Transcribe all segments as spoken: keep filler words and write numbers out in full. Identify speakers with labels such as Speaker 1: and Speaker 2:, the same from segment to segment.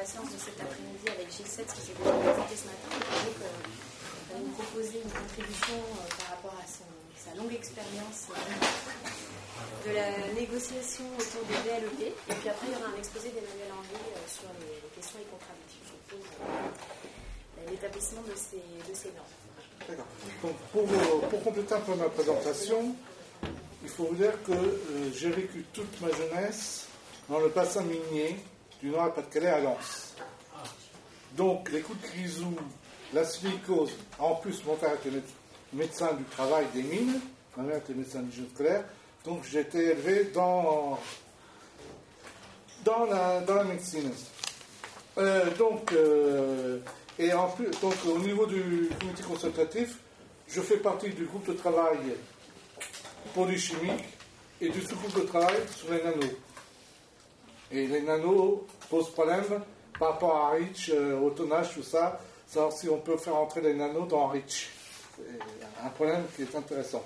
Speaker 1: la séance de cet après-midi avec Gilles Setz qui s'est présenté ce matin. Donc, euh, va nous proposer une contribution euh, par rapport à son, sa longue expérience euh, de la négociation autour des V L E P. Et puis après, il y aura un exposé d'Emmanuel Henry euh, sur les, les questions et contradictions autour de l'établissement de ces, de ces normes.
Speaker 2: D'accord. Donc, pour, pour compléter un peu ma présentation, il faut vous dire que euh, j'ai vécu toute ma jeunesse dans le bassin minier du Nord-Pas-de-Calais à Lens. Donc, les coups de grisou, la silicose, en plus, mon père était médecin du travail des mines, ma mère était médecin d'hygiène scolaire, donc j'ai été élevé dans, dans, la, dans la médecine. Euh, donc, euh, et en plus, donc, au niveau du comité consultatif, je fais partie du groupe de travail produits chimiques et du sous-groupe de travail sur les nanos. Et les nanos posent problème par rapport à REACH, euh, au tonnage, tout ça, savoir si on peut faire entrer les nanos dans REACH. C'est un problème qui est intéressant.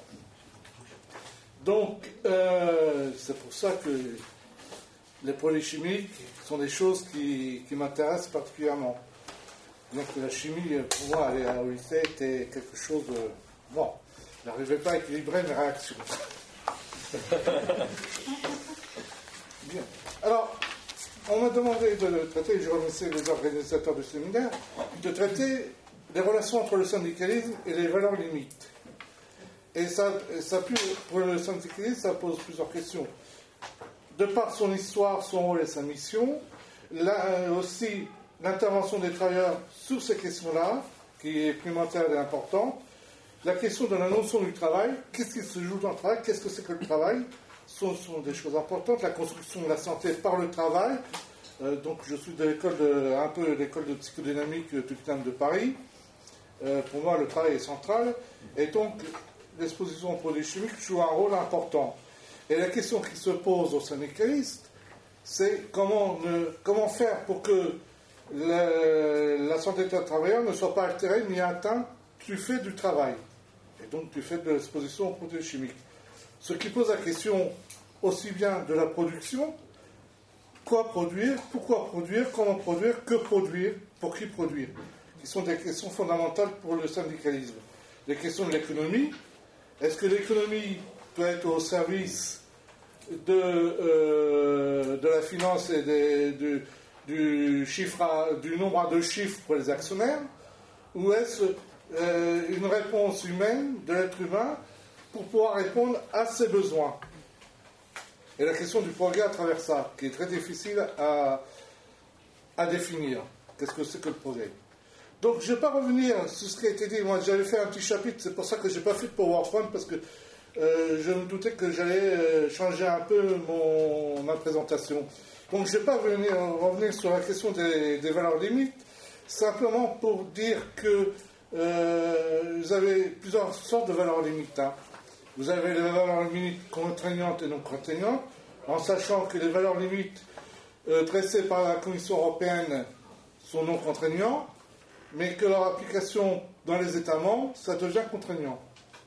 Speaker 2: Donc, euh, c'est pour ça que les produits chimiques sont des choses qui, qui m'intéressent particulièrement. Bien que la chimie, pour moi, aller au lycée, était quelque chose de... Bon, je n'arrivais pas à équilibrer mes réactions. Bien. Alors, on m'a demandé de traiter, je remercie les organisateurs du séminaire, de traiter les relations entre le syndicalisme et les valeurs limites. Et ça, ça pour le syndicalisme, ça pose plusieurs questions. De par son histoire, son rôle et sa mission, là aussi, l'intervention des travailleurs sur ces questions-là, qui est primordiale et importante, la question de la notion du travail, qu'est-ce qui se joue dans le travail, qu'est-ce que c'est que le travail, ce sont, sont des choses importantes, la construction de la santé par le travail, euh, donc je suis de l'école de, un peu l'école de psychodynamique du C N A M de Paris, euh, pour moi le travail est central, et donc l'exposition aux produits chimiques joue un rôle important. Et la question qui se pose aux syndicalistes, c'est comment, ne, comment faire pour que la, la santé d'un travailleur ne soit pas altérée ni atteinte du fait du travail, et donc du fait de l'exposition aux produits chimiques. Ce qui pose la question aussi bien de la production, quoi produire, pourquoi produire, comment produire, que produire, pour qui produire, qui sont des questions fondamentales pour le syndicalisme. Les questions de l'économie, est-ce que l'économie peut être au service de, euh, de la finance et des, du, du, chiffre à, du nombre à deux chiffres pour les actionnaires, ou est-ce euh, une réponse humaine de l'être humain pour pouvoir répondre à ses besoins? Et la question du progrès à travers ça, qui est très difficile à, à définir. Qu'est-ce que c'est que le progrès? Donc je ne vais pas revenir sur ce qui a été dit. Moi j'avais fait un petit chapitre, c'est pour ça que je n'ai pas fait de PowerPoint, parce que euh, je me doutais que j'allais euh, changer un peu mon, ma présentation. Donc je ne vais pas revenir, revenir sur la question des, des valeurs limites, simplement pour dire que euh, vous avez plusieurs sortes de valeurs limites. Hein. Vous avez les valeurs limites contraignantes et non contraignantes, en sachant que les valeurs limites euh, dressées par la Commission européenne sont non contraignantes, mais que leur application dans les États membres, ça devient contraignant.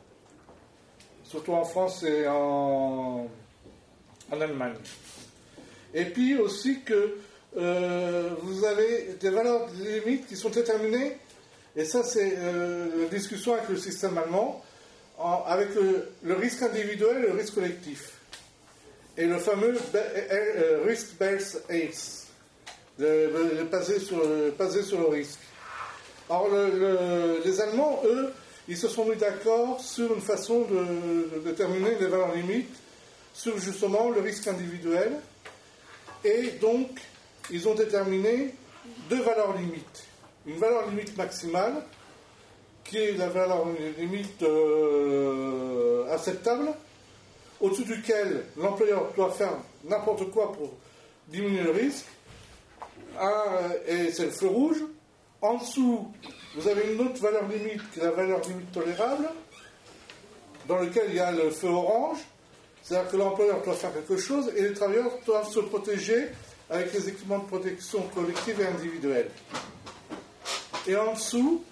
Speaker 2: Surtout en France et en, en Allemagne. Et puis aussi que euh, vous avez des valeurs limites qui sont déterminées, et ça c'est euh, la discussion avec le système allemand, en, avec le, le risque individuel et le risque collectif. Et le fameux euh, risk-based ACE, le, le, basé, sur, le, basé sur le risque. Alors le, le, les Allemands, eux, ils se sont mis d'accord sur une façon de, de déterminer les valeurs limites sur justement le risque individuel, et donc ils ont déterminé deux valeurs limites. Une valeur limite maximale, qui est la valeur limite euh, acceptable, au-dessus duquel l'employeur doit faire n'importe quoi pour diminuer le risque, un, et c'est le feu rouge. En dessous, vous avez une autre valeur limite, qui est la valeur limite tolérable, dans laquelle il y a le feu orange, c'est-à-dire que l'employeur doit faire quelque chose, et les travailleurs doivent se protéger avec les équipements de protection collective et individuelle. Et en dessous,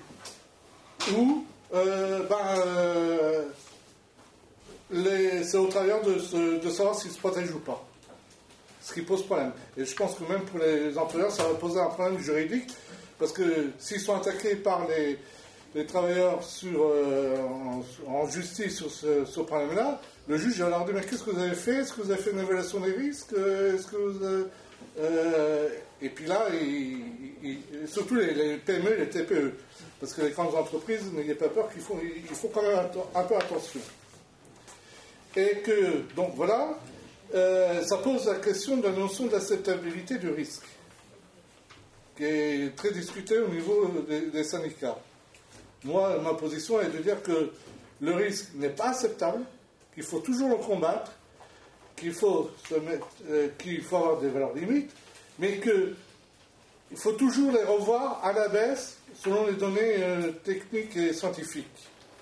Speaker 2: où euh, ben, euh, les, c'est aux travailleurs de, se, de savoir s'ils se protègent ou pas. ce qui pose problème. Et je pense que même pour les employeurs, ça va poser un problème juridique, parce que s'ils sont attaqués par les, les travailleurs sur, euh, en, en justice sur ce, ce problème-là, le juge va leur dire, mais qu'est-ce que vous avez fait? Est-ce que vous avez fait une évaluation des risques? Est-ce que vous avez, euh, et puis là, il, il, surtout les, les P M E et les T P E, parce que les grandes entreprises, n'ayez pas peur qu'il faut, il faut quand même un, un peu attention. Et que, donc voilà, euh, ça pose la question de la notion d'acceptabilité du risque, qui est très discutée au niveau des, des syndicats. Moi, ma position est de dire que le risque n'est pas acceptable, qu'il faut toujours le combattre, qu'il faut, se mettre, euh, qu'il faut avoir des valeurs limites, mais qu'il faut toujours les revoir à la baisse selon les données euh, techniques et scientifiques.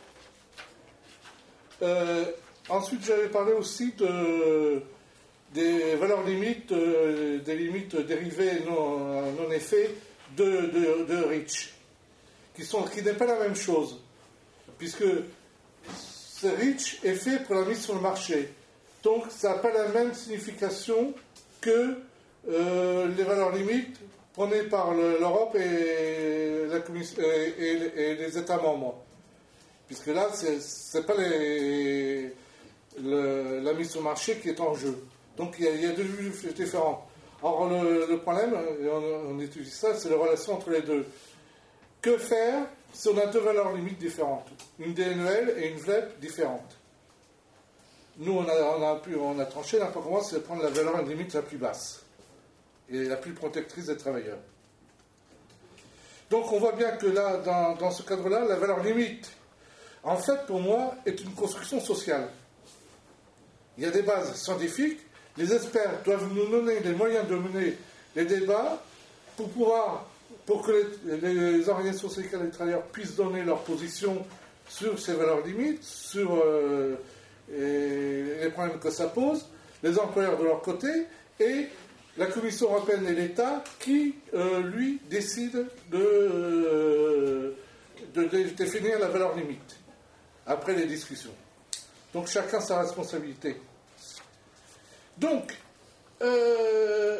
Speaker 2: Euh, ensuite, j'avais parlé aussi de, des valeurs limites, euh, des limites dérivées non, non effets de, de, de Rich, qui, sont, qui n'est pas la même chose, puisque ce Rich est fait pour la mise sur le marché. Donc, ça n'a pas la même signification que euh, les valeurs limites prônées par le, l'Europe et, la commission, et, et, et les États membres. Puisque là, ce n'est pas les, le, la mise sur le marché qui est en jeu. Donc, il y a, il y a deux vues différentes. Or, le, le problème, et on, on étudie ça, c'est la relation entre les deux. Que faire si on a deux valeurs limites différentes? Une D N E L et une V L E P différentes. Nous, on a, on a, pu, on a tranché, n'importe comment, c'est de prendre la valeur limite la plus basse et la plus protectrice des travailleurs. Donc, on voit bien que là, dans, dans ce cadre-là, la valeur limite, en fait, pour moi, est une construction sociale. Il y a des bases scientifiques. Les experts doivent nous donner les moyens de mener les débats pour pouvoir, pour que les, les organisations syndicales des travailleurs puissent donner leur position sur ces valeurs limites, sur euh, les problèmes que ça pose, les employeurs de leur côté, et la Commission européenne et l'État qui, euh, lui, décident de, euh, de, de définir la valeur limite, après les discussions. Donc chacun sa responsabilité. Donc, euh,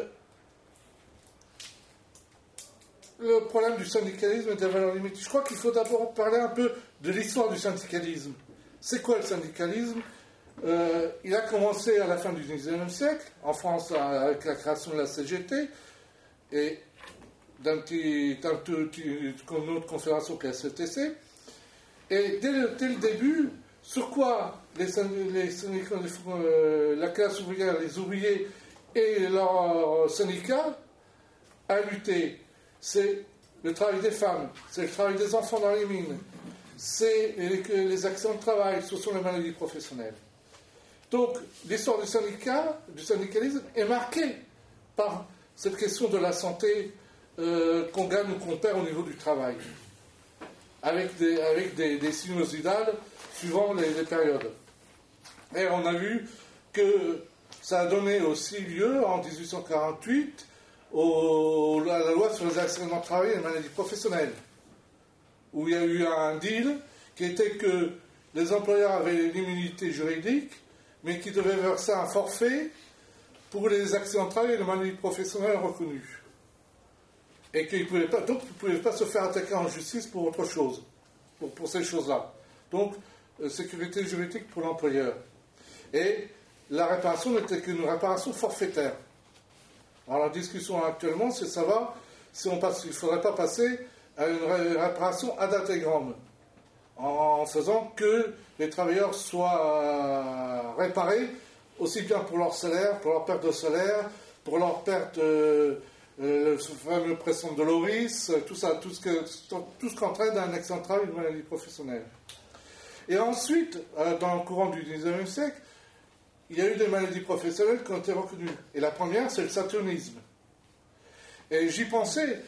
Speaker 2: le problème du syndicalisme et des valeurs limites. Je crois qu'il faut d'abord parler un peu de l'histoire du syndicalisme. C'est quoi le syndicalisme? euh, Il a commencé à la fin du dix-neuvième siècle, en France avec la création de la C G T, et d'un petit, d'un petit, une autre confédération qui est la C T C. Et dès le, dès le début, sur quoi les, les syndicats, euh, la classe ouvrière, les ouvriers et leurs syndicats a lutté? C'est le travail des femmes, c'est le travail des enfants dans les mines, c'est les, les accidents de travail, ce sont les maladies professionnelles. Donc, l'histoire du syndicat, du syndicalisme est marquée par cette question de la santé euh, qu'on gagne ou qu'on perd au niveau du travail, avec des, avec des, des sinusoïdales suivant les, les périodes. Et on a vu que ça a donné aussi lieu, en dix-huit cent quarante-huit, au, à la loi sur les accidents de travail et les maladies professionnelles, où il y a eu un deal qui était que les employeurs avaient l'immunité juridique, mais qui devaient verser un forfait pour les accidents de travail et les maladies professionnelles reconnues. Et qu'ils pouvaient pas, donc, ils ne pouvaient pas se faire attaquer en justice pour autre chose, pour, pour ces choses-là. Donc, euh, sécurité juridique pour l'employeur. Et la réparation n'était qu'une réparation forfaitaire. Alors, la discussion actuellement, c'est de savoir si on passe, il ne faudrait pas passer à une réparation ad integrum, en faisant que les travailleurs soient réparés aussi bien pour leur salaire, pour leur perte de salaire, pour leur perte, euh, euh, ce fameux pression de Loris, tout ça, tout ce, que, tout ce qu'entraîne un accident de travail et une maladie professionnelle. Et ensuite, euh, dans le courant du dix-neuvième siècle, il y a eu des maladies professionnelles qui ont été reconnues. Et la première, c'est le saturnisme. Et j'y pensais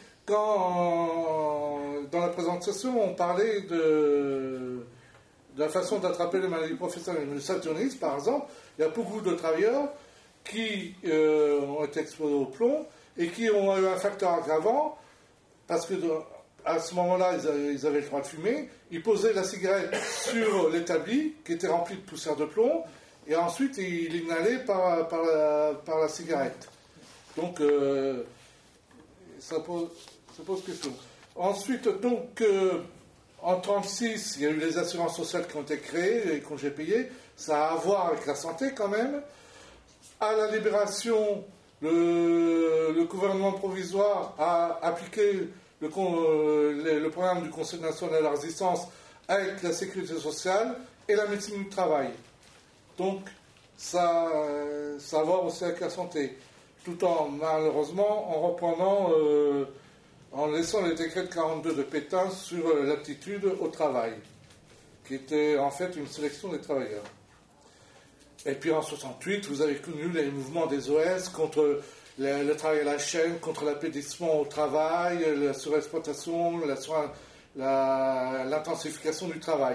Speaker 2: quand, dans la présentation, on parlait de, de la façon d'attraper les maladies professionnelles. Le saturnisme, par exemple, il y a beaucoup de travailleurs qui euh, ont été exposés au plomb et qui ont eu un facteur aggravant, parce que de, à ce moment-là, ils avaient, ils avaient le droit de fumer. Ils posaient la cigarette sur l'établi, qui était rempli de poussière de plomb, et ensuite, il inhalait par, par, la, par la cigarette. Donc, euh, ça, pose, ça pose question. Ensuite, donc, euh, en mille neuf cent trente-six, il y a eu les assurances sociales qui ont été créées, les congés payés. Ça a à voir avec la santé quand même. À la Libération, le, le gouvernement provisoire a appliqué le, le, le programme du Conseil national de la résistance avec la sécurité sociale et la médecine du travail. Donc, ça, ça a à voir aussi avec la santé. Tout en, malheureusement, en reprenant, euh, en laissant le décret de quarante-deux de Pétain sur l'aptitude au travail, qui était en fait une sélection des travailleurs. Et puis en soixante-huit, vous avez connu les mouvements des O S contre le, le travail à la chaîne, contre l'appétissement au travail, la surexploitation, la, la, l'intensification du travail.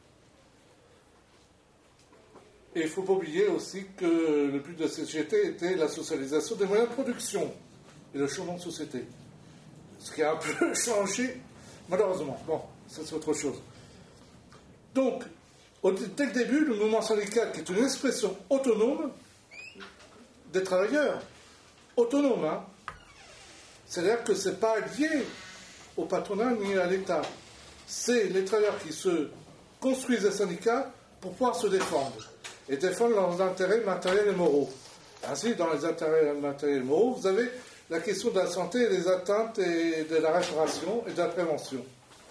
Speaker 2: Et il ne faut pas oublier aussi que le but de cette C G T était la socialisation des moyens de production et le changement de société. Ce qui a un peu changé, malheureusement. Bon, ça c'est autre chose. Donc, dès le début, le mouvement syndical, qui est une expression autonome des travailleurs, autonome, hein. C'est-à-dire que ce n'est pas lié au patronat ni à l'État. C'est les travailleurs qui se construisent des syndicats pour pouvoir se défendre, et défendre leurs intérêts matériels et moraux. Ainsi, dans les intérêts matériels et moraux, vous avez la question de la santé et des atteintes et de la réparation et de la prévention.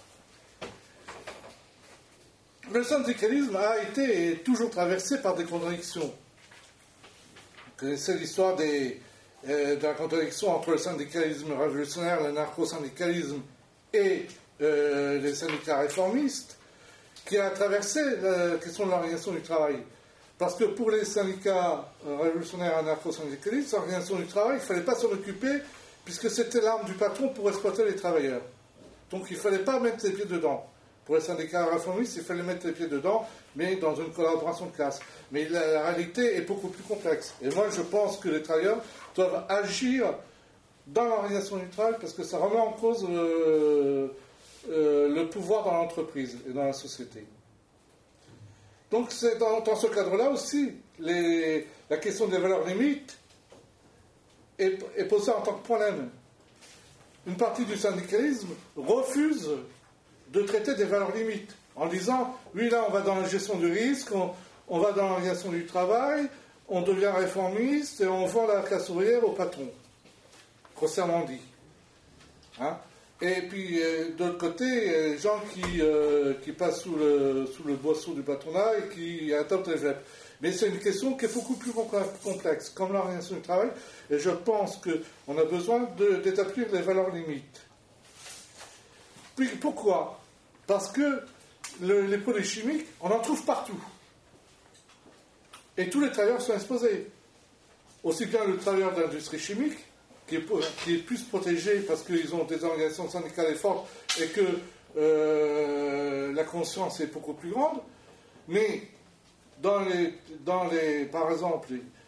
Speaker 2: Le syndicalisme a été et est toujours traversé par des contradictions. Vous connaissez l'histoire des, euh, de la contradiction entre le syndicalisme révolutionnaire, le narco-syndicalisme et euh, les syndicats réformistes, qui a traversé la question de l'organisation du travail. Parce que pour les syndicats révolutionnaires et narco-syndicalistes, l'organisation du travail, il ne fallait pas s'en occuper, puisque c'était l'arme du patron pour exploiter les travailleurs. Donc il ne fallait pas mettre les pieds dedans. Pour les syndicats réformistes, il fallait mettre les pieds dedans, mais dans une collaboration de classe. Mais la, la réalité est beaucoup plus complexe. Et moi, je pense que les travailleurs doivent agir dans l'organisation du travail, parce que ça remet en cause euh, euh, le pouvoir dans l'entreprise et dans la société. Donc, c'est dans, dans ce cadre-là aussi, les, la question des valeurs limites est, est posée en tant que problème. Une partie du syndicalisme refuse de traiter des valeurs limites, en disant, oui, là, on va dans la gestion du risque, on, on va dans l'organisation du travail, on devient réformiste et on vend la classe ouvrière au patron, grossièrement dit. Hein? Et puis, euh, de l'autre côté, il y a des gens qui, euh, qui passent sous le, sous le boisseau du patronat et qui adoptent les F L E P. Mais c'est une question qui est beaucoup plus complexe, comme l'organisation du travail, et je pense qu'on a besoin de, d'établir les valeurs limites. Puis, pourquoi ? Parce que le, les produits chimiques, on en trouve partout. Et tous les travailleurs sont exposés. Aussi bien le travailleur de l'industrie chimique, qui est, qui est plus protégé parce qu'ils ont des organisations syndicales fortes et que euh, la conscience est beaucoup plus grande, mais dans les, dans les, par exemple,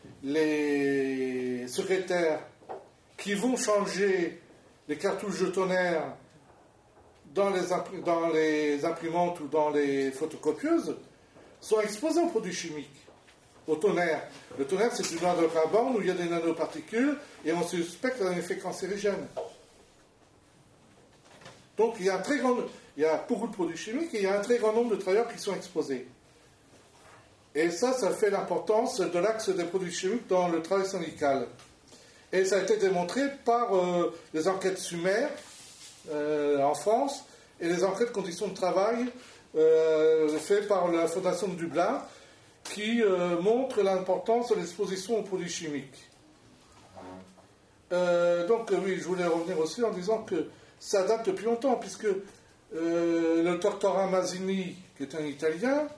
Speaker 2: les secrétaires qui vont changer les cartouches de tonnerre dans les, dans les imprimantes ou dans les photocopieuses sont exposés aux produits chimiques, au tonnerre. Le tonnerre, c'est une noix de carbone où il y a des nanoparticules et on suspecte un effet cancérigène. Donc il y a un très grand, il y a beaucoup de produits chimiques et il y a un très grand nombre de travailleurs qui sont exposés. Et ça, ça fait l'importance de l'axe des produits chimiques dans le travail syndical. Et ça a été démontré par euh, les enquêtes Sumer euh, en France et les enquêtes conditions de travail euh, faites par la Fondation de Dublin, qui euh, montrent l'importance de l'exposition aux produits chimiques. Euh, donc euh, oui, je voulais revenir aussi en disant que ça date depuis longtemps, puisque euh, le docteur Mazzini, qui est un Italien,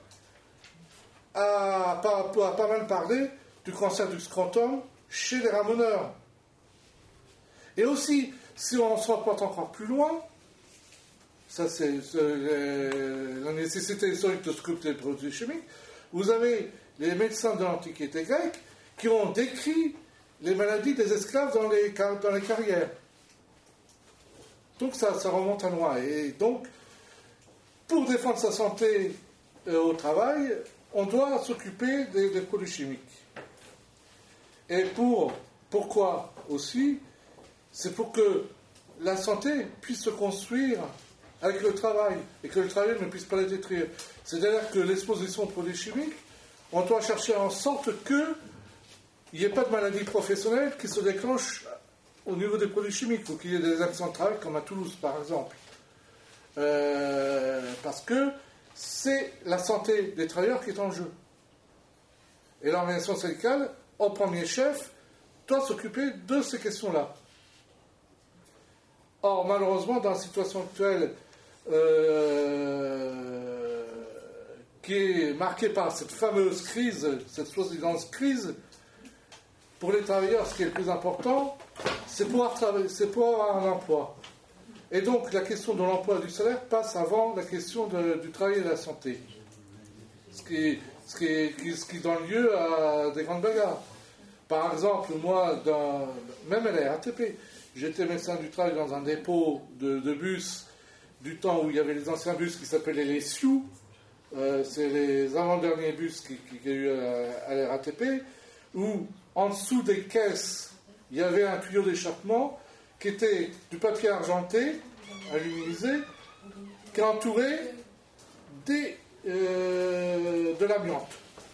Speaker 2: a pas, a pas mal parlé du cancer du scrotum chez les ramoneurs. Et aussi, si on se rapporte encore plus loin, ça c'est, c'est euh, la nécessité historique de scruter les produits chimiques, vous avez les médecins de l'Antiquité grecque qui ont décrit les maladies des esclaves dans les, dans les carrières. Donc ça, ça remonte à loin. Et donc, pour défendre sa santé euh, au travail, on doit s'occuper des, des produits chimiques. Et pour Pourquoi aussi? C'est pour que la santé puisse se construire avec le travail, et que le travail ne puisse pas la détruire. C'est-à-dire que l'exposition aux produits chimiques, on doit chercher en sorte qu'il n'y ait pas de maladie professionnelle qui se déclenche au niveau des produits chimiques. Il faut qu'il y ait des accidents de travail, comme à Toulouse, par exemple. Euh, parce que c'est la santé des travailleurs qui est en jeu. Et l'organisation syndicale, au premier chef, doit s'occuper de ces questions-là. Or, malheureusement, dans la situation actuelle, euh, qui est marquée par cette fameuse crise, cette soi-disant crise, pour les travailleurs, ce qui est le plus important, c'est pouvoir travailler, c'est pouvoir avoir un emploi. Et donc, la question de l'emploi et du salaire passe avant la question de, du travail et de la santé. Ce qui, ce qui, qui, ce qui donne lieu à des grandes bagarres. Par exemple, moi, dans, même à la R A T P, j'étais médecin du travail dans un dépôt de, de bus du temps où il y avait les anciens bus qui s'appelaient les Sioux. Euh, c'est les avant-derniers bus qu'il qui, qui y a eu à, à la R A T P, où en dessous des caisses, il y avait un tuyau d'échappement qui était du papier argenté, aluminisé, qui entourait des, euh, de l'amiante.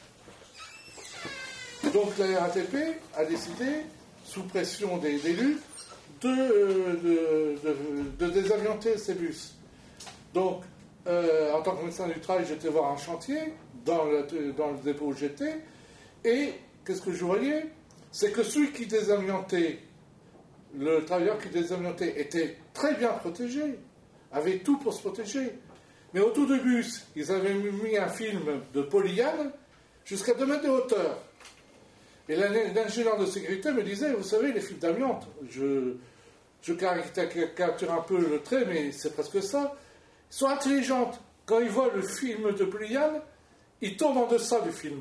Speaker 2: Donc la R A T P a décidé, sous pression des, des luttes, de, de, de, de désamianter ces bus. Donc, euh, en tant que médecin du travail, j'étais voir un chantier dans le, dans le dépôt où j'étais, et qu'est-ce que je voyais? C'est que celui qui désamiantait, le travailleur qui désamiantait, était très bien protégé, avait tout pour se protéger. Mais autour du bus, ils avaient mis un film de polyane jusqu'à deux mètres de hauteur. Et l'ingénieur de sécurité me disait, vous savez, les fibres d'amiante, je, je caricature un peu le trait, mais c'est presque ça, ils sont intelligentes. Quand ils voient le film de polyane, ils tombent en deçà du film.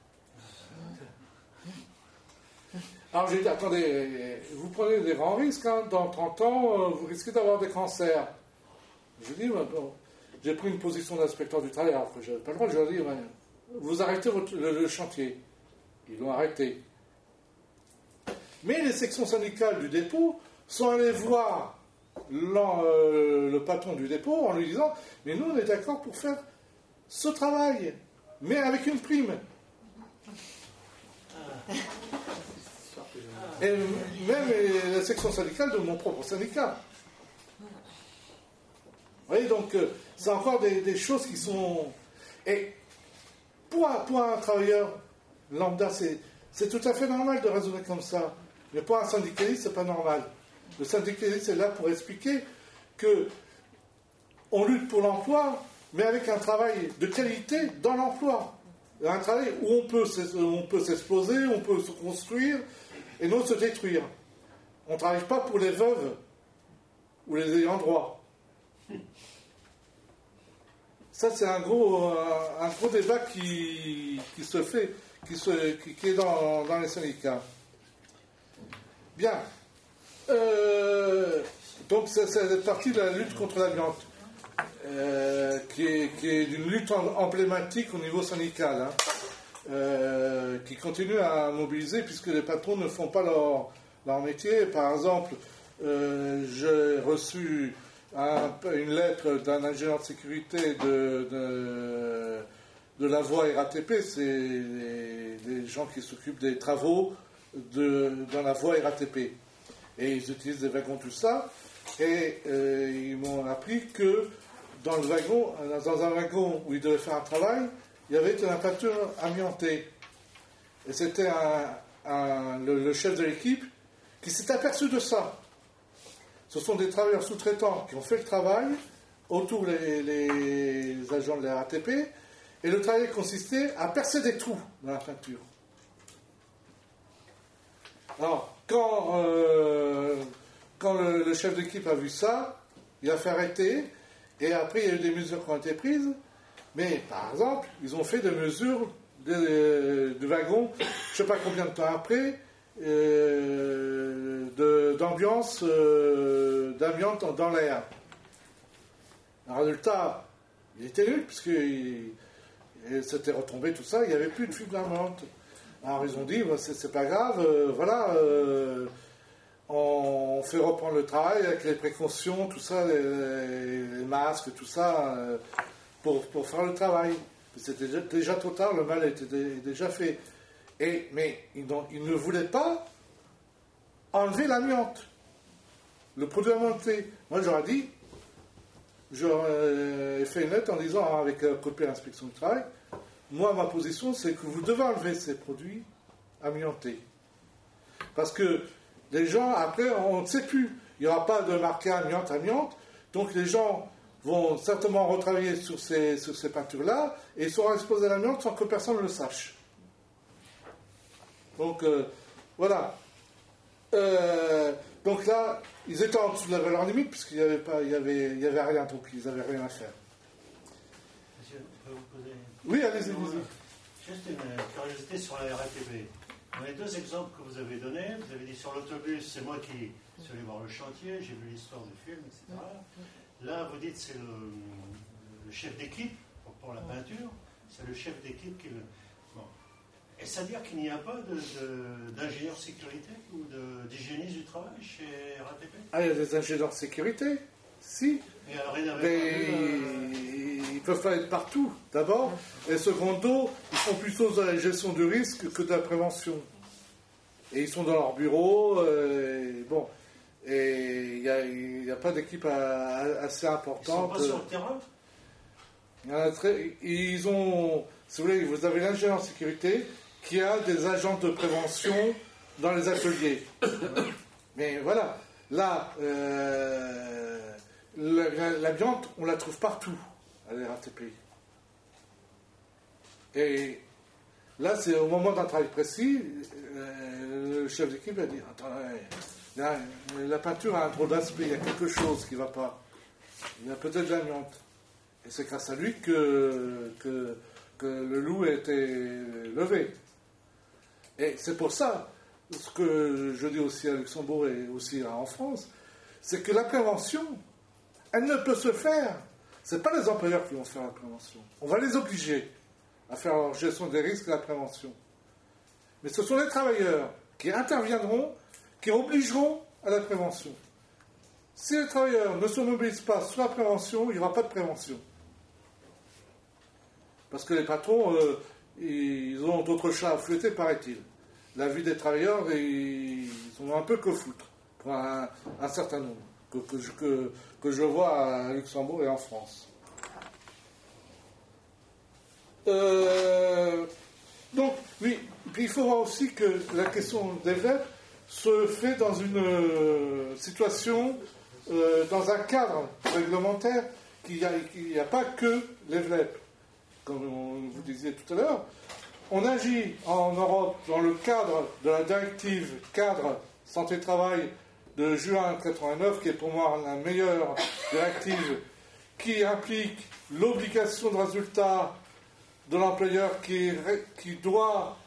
Speaker 2: Alors j'ai dit, attendez, vous prenez des grands risques, hein, dans trente ans, vous risquez d'avoir des cancers. Je dis, bah, bon, j'ai pris une position d'inspecteur du travail, alors que je n'avais pas le droit, je leur ai dit, bah, vous arrêtez votre, le, le chantier. Ils l'ont arrêté. Mais les sections syndicales du dépôt sont allées voir euh, le patron du dépôt en lui disant, mais nous on est d'accord pour faire ce travail, mais avec une prime. Et même la section syndicale de mon propre syndicat. Vous voyez, donc, c'est encore des, des choses qui sont... Et pour un, pour un travailleur lambda, c'est, c'est tout à fait normal de raisonner comme ça. Mais pour un syndicaliste, c'est pas normal. Le syndicaliste est là pour expliquer que on lutte pour l'emploi, mais avec un travail de qualité dans l'emploi. Un travail où on peut, on peut s'exposer, on peut se construire, et non se détruire. On ne travaille pas pour les veuves ou les ayants droit. Ça, c'est un gros, un, un gros débat qui, qui se fait, qui, se, qui, qui est dans, dans les syndicats. Bien. Euh, donc, c'est, c'est partie de la lutte contre l'amiante, euh, qui est, qui est une lutte emblématique au niveau syndical, hein. Euh, qui continuent à mobiliser puisque les patrons ne font pas leur, leur métier. Par exemple, euh, j'ai reçu un, une lettre d'un ingénieur de sécurité de, de, de la voie R A T P, c'est les, les gens qui s'occupent des travaux de, dans la voie R A T P. Et ils utilisent des wagons, tout ça, et euh, ils m'ont appris que dans le wagon, dans un wagon où ils devaient faire un travail, il y avait une peinture amiantée. Et c'était un, un, le, le chef de l'équipe qui s'est aperçu de ça. Ce sont des travailleurs sous-traitants qui ont fait le travail, autour les, les agents de la R A T P, et le travail consistait à percer des trous dans la peinture. Alors, quand, euh, quand le, le chef d'équipe a vu ça, il a fait arrêter, et après il y a eu des mesures qui ont été prises. Mais, par exemple, ils ont fait des mesures de, de wagons, je ne sais pas combien de temps après, euh, de, d'ambiance, euh, d'amiante dans l'air. Le résultat, il était nul, puisque il, il s'était retombé tout ça, il n'y avait plus de fibre d'amiante. Alors ils ont dit, bah, c'est, c'est pas grave, euh, voilà, euh, on fait reprendre le travail avec les précautions, tout ça, les, les masques, tout ça, euh, pour, pour faire le travail. C'était déjà, déjà trop tard, le mal était dé, déjà fait. Et, mais ils, ils ne voulaient pas enlever l'amiante, le produit amianté. Moi j'aurais dit, j'aurais fait une lettre en disant, avec un copie à l'inspection du travail, moi ma position c'est que vous devez enlever ces produits amiantés. Parce que les gens, après, on ne sait plus. Il n'y aura pas de marqué amiante, amiante. Donc les gens vont certainement retravailler sur ces, sur ces peintures-là et ils seront exposés à l'amiante sans que personne ne le sache. Donc, euh, voilà. Euh, donc là, ils étaient en dessous de la valeur limite puisqu'il n'y avait pas, il y avait, il y avait rien, donc ils n'avaient rien à faire.
Speaker 3: Monsieur, je peux vous poser...
Speaker 2: Oui, allez-y, allez-y.
Speaker 3: Juste une curiosité sur la R A T P. Dans les deux exemples que vous avez donnés, vous avez dit sur l'autobus, c'est moi qui suis allé voir le chantier, j'ai vu l'histoire du film, et cetera. Là, vous dites c'est le, le chef d'équipe pour, pour la peinture, c'est le chef d'équipe qui le... Bon. Est-ce à dire qu'il n'y a pas de, de, d'ingénieur sécurité ou de, d'hygiéniste du travail chez R A T P?
Speaker 2: Ah, il y a des ingénieurs sécurité, si.
Speaker 3: Et alors, il
Speaker 2: mais ils ne peuvent pas être partout, d'abord. Et secondo, ils sont plutôt dans la gestion du risque que de la prévention. Et ils sont dans leur bureau, euh, et bon. Et il n'y a, a pas d'équipe à, à, assez importante.
Speaker 3: Ils ne sont pas sur le terrain?
Speaker 2: Il y en a très, ils ont, si vous voulez, vous avez l'ingénieur en sécurité qui a des agents de prévention dans les ateliers. Mais voilà, là, euh, l'amiante, on la trouve partout à la R A T P. Et là, c'est au moment d'un travail précis, euh, le chef d'équipe va dire, attendez, là, la peinture a un drôle d'aspect, il y a quelque chose qui ne va pas. Il y a peut-être de l'amiante. Et c'est grâce à lui que, que, que le loup a été levé. Et c'est pour ça, ce que je dis aussi à Luxembourg et aussi en France, c'est que la prévention, elle ne peut se faire. Ce n'est pas les employeurs qui vont faire la prévention. On va les obliger à faire leur gestion des risques et la prévention. Mais ce sont les travailleurs qui interviendront, qui obligeront à la prévention. Si les travailleurs ne se mobilisent pas sur la prévention, il n'y aura pas de prévention. Parce que les patrons, euh, ils ont d'autres chats à fouetter, paraît-il. La vie des travailleurs, ils ont un peu que foutre, pour un, un certain nombre, que, que, je, que, que je vois à Luxembourg et en France. Euh, donc, oui, puis il faut voir aussi que la question des V E P se fait dans une euh, situation, euh, dans un cadre réglementaire, qu'il n'y a, a pas que les V E P. Comme on vous disait tout à l'heure, on agit en Europe dans le cadre de la directive cadre santé-travail de juin quatre-vingt-neuf, qui est pour moi la meilleure directive, qui implique l'obligation de résultat de l'employeur qui, qui doit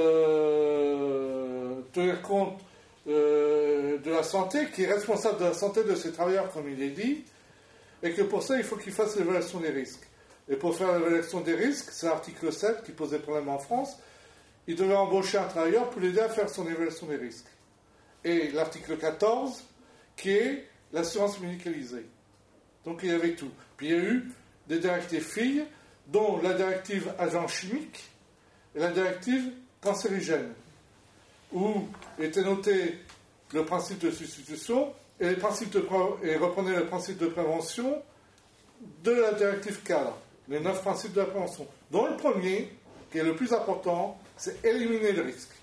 Speaker 2: euh, tenir compte euh, de la santé, qui est responsable de la santé de ses travailleurs, comme il est dit, et que pour ça, il faut qu'il fasse l'évaluation des risques. Et pour faire l'évaluation des risques, c'est l'article sept qui posait problème en France, il devait embaucher un travailleur pour l'aider à faire son évaluation des risques. Et l'article quatorze, qui est l'assurance médicalisée. Donc il y avait tout. Puis il y a eu des directives filles, dont la directive agent chimique et la directive cancérigène, où était noté le principe de substitution et, les principes de pré- et reprenait le principe de prévention de la directive cadre, les neuf principes de la prévention. Dont le premier, qui est le plus important, c'est éliminer le risque.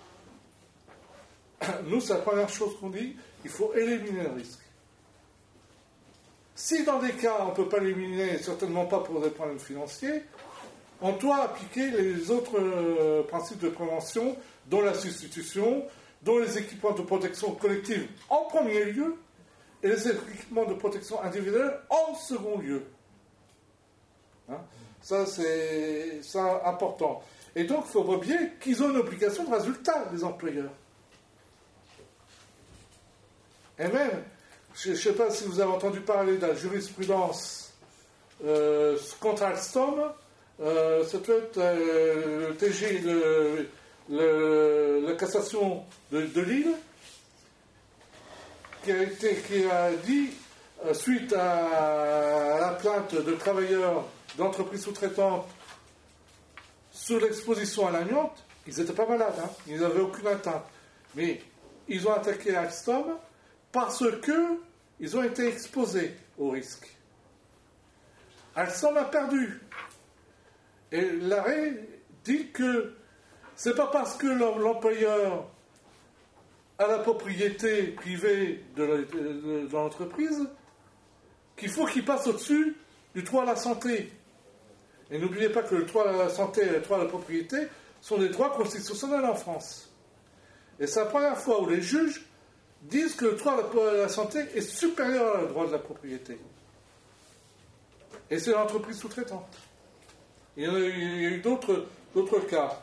Speaker 2: Nous, c'est la première chose qu'on dit, il faut éliminer le risque. Si dans des cas on ne peut pas l'éliminer, certainement pas pour des problèmes financiers, on doit appliquer les autres euh, principes de prévention, dont la substitution, dont les équipements de protection collective en premier lieu, et les équipements de protection individuelle en second lieu. Hein? Ça, c'est ça, important. Et donc, il faut bien qu'ils ont une obligation de résultat, les employeurs. Et même, je ne sais pas si vous avez entendu parler de la jurisprudence euh, contre Alstom, euh, ça doit être euh, le T G, le, le, la cassation de, de Lille, qui a, été, qui a dit, euh, suite à, à la plainte de travailleurs d'entreprises sous-traitantes sur l'exposition à l'amiante, ils n'étaient pas malades, hein, ils n'avaient aucune atteinte. Mais ils ont attaqué Alstom parce qu'ils ont été exposés au risque. Alstom a perdu. Et l'arrêt dit que c'est pas parce que l'employeur a la propriété privée de l'entreprise qu'il faut qu'il passe au-dessus du droit à la santé. Et n'oubliez pas que le droit à la santé et le droit à la propriété sont des droits constitutionnels en France. Et c'est la première fois où les juges disent que le droit à la santé est supérieur au droit de la propriété. Et c'est l'entreprise sous-traitante. Il y a eu d'autres, d'autres cas.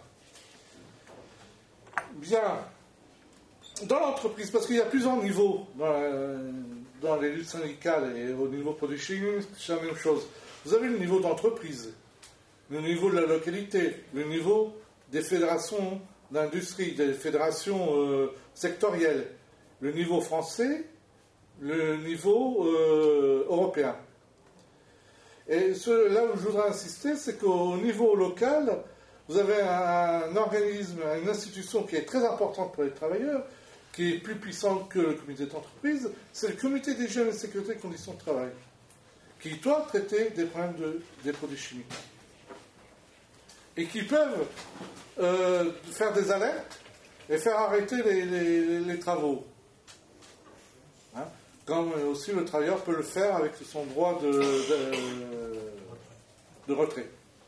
Speaker 2: Bien. Dans l'entreprise, parce qu'il y a plusieurs niveaux dans, la, dans les luttes syndicales et au niveau produit chimique, c'est la même chose. Vous avez le niveau d'entreprise, le niveau de la localité, le niveau des fédérations d'industrie, des fédérations euh, sectorielles, le niveau français, le niveau euh, européen. Et ce, là où je voudrais insister, c'est qu'au niveau local, vous avez un, un organisme, une institution qui est très importante pour les travailleurs, qui est plus puissante que le comité d'entreprise, c'est le comité d'hygiène et de sécurité des conditions de travail, qui doit traiter des problèmes de, des produits chimiques. Et qui peuvent euh, faire des alertes et faire arrêter les, les, les travaux. Hein? Comme aussi le travailleur peut le faire avec son droit de, de, de retrait.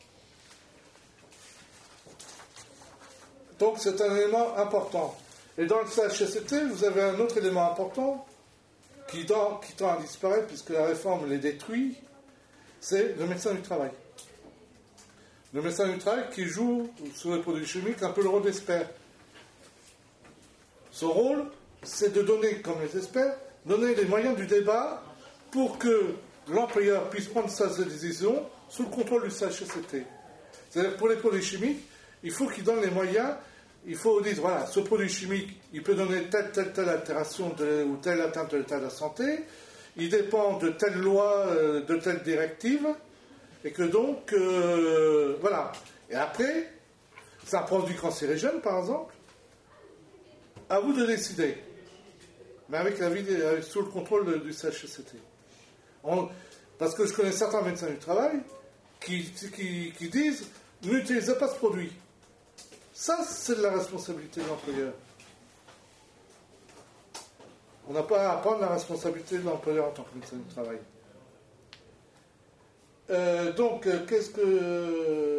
Speaker 2: Donc c'est un élément important. Et dans le C H S C T, vous avez un autre élément important qui tend, qui tend à disparaître puisque la réforme les détruit, c'est le médecin du travail. Le médecin du travail qui joue sur les produits chimiques un peu le rôle d'expert. Son rôle, c'est de donner, comme les experts, donner les moyens du débat pour que l'employeur puisse prendre sa décision sous le contrôle du C H S C T. C'est-à-dire pour les produits chimiques, il faut qu'il donne les moyens, il faut dire, voilà, ce produit chimique, il peut donner telle, telle, telle altération de, ou telle atteinte de l'état de la santé, il dépend de telle loi, de telle directive, et que donc, euh, voilà. Et après, c'est un produit cancérigène, par exemple, à vous de décider. Mais avec l'avis, sous le contrôle de, du C H S C T. On, parce que je connais certains médecins du travail qui, qui, qui disent, n'utilisez pas ce produit. Ça, c'est de la responsabilité de l'employeur. On n'a pas à prendre la responsabilité de l'employeur en tant que médecin du travail. Euh, donc, euh, qu'est-ce que...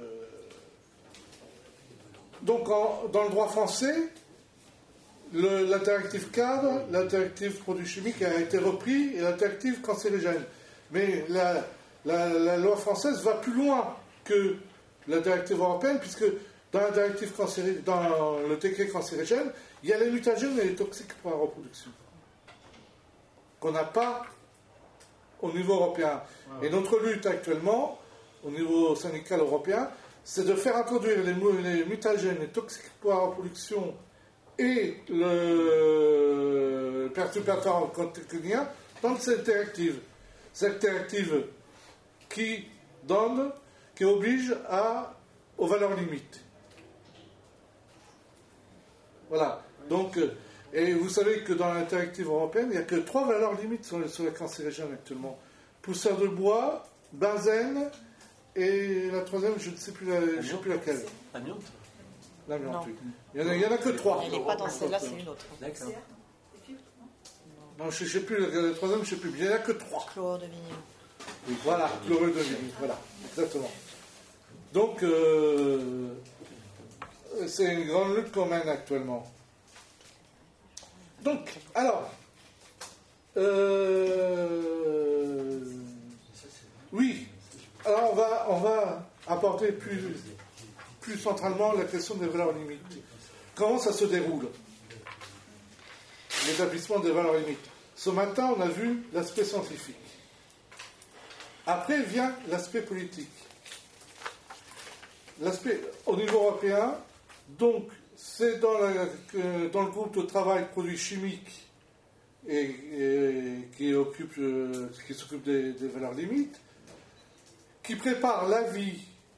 Speaker 2: Donc, en, dans le droit français, le, la directive cadre, la directive produits chimiques a été repris et la directive cancérigène. Mais la, la, la loi française va plus loin que la directive européenne, puisque dans la directive cancérigène, dans le décret cancérigène, il y a les mutagènes et les toxiques pour la reproduction, qu'on n'a pas au niveau européen. Et notre lutte actuellement, au niveau syndical européen, c'est de faire introduire les, les mutagènes, les toxiques pour la reproduction et le perturbateur endocrinien dans cette directive. Cette directive qui donne, qui oblige à, aux valeurs limites. Voilà. Donc, et vous savez que dans la directive européenne, il n'y a que trois valeurs limites sur les, sur les cancérigènes actuellement. Poussière de bois, benzène, et la troisième, je ne sais plus, la, je sais plus laquelle.
Speaker 4: Amiante.
Speaker 2: L'amiante, oui. Il n'y en, en a que trois.
Speaker 5: Elle n'est pas dans celle-là, c'est une autre.
Speaker 4: D'accord.
Speaker 2: Non, je ne sais plus, la, la troisième, je ne sais plus. Il n'y en a que trois.
Speaker 5: Chlorure de vinyle.
Speaker 2: Oui, voilà, chlorure de vinyle, voilà, exactement. Donc, euh, c'est une grande lutte qu'on mène actuellement. Donc, alors, euh, oui, alors on va, on va apporter plus, plus centralement la question des valeurs limites. Comment ça se déroule, l'établissement des valeurs limites? Ce matin, on a vu l'aspect scientifique. Après vient l'aspect politique. L'aspect, au niveau européen, Donc, c'est dans, la, dans le groupe de travail produits chimiques et, et qui, occupe, euh, qui s'occupe des, des valeurs limites, qui prépare l'avis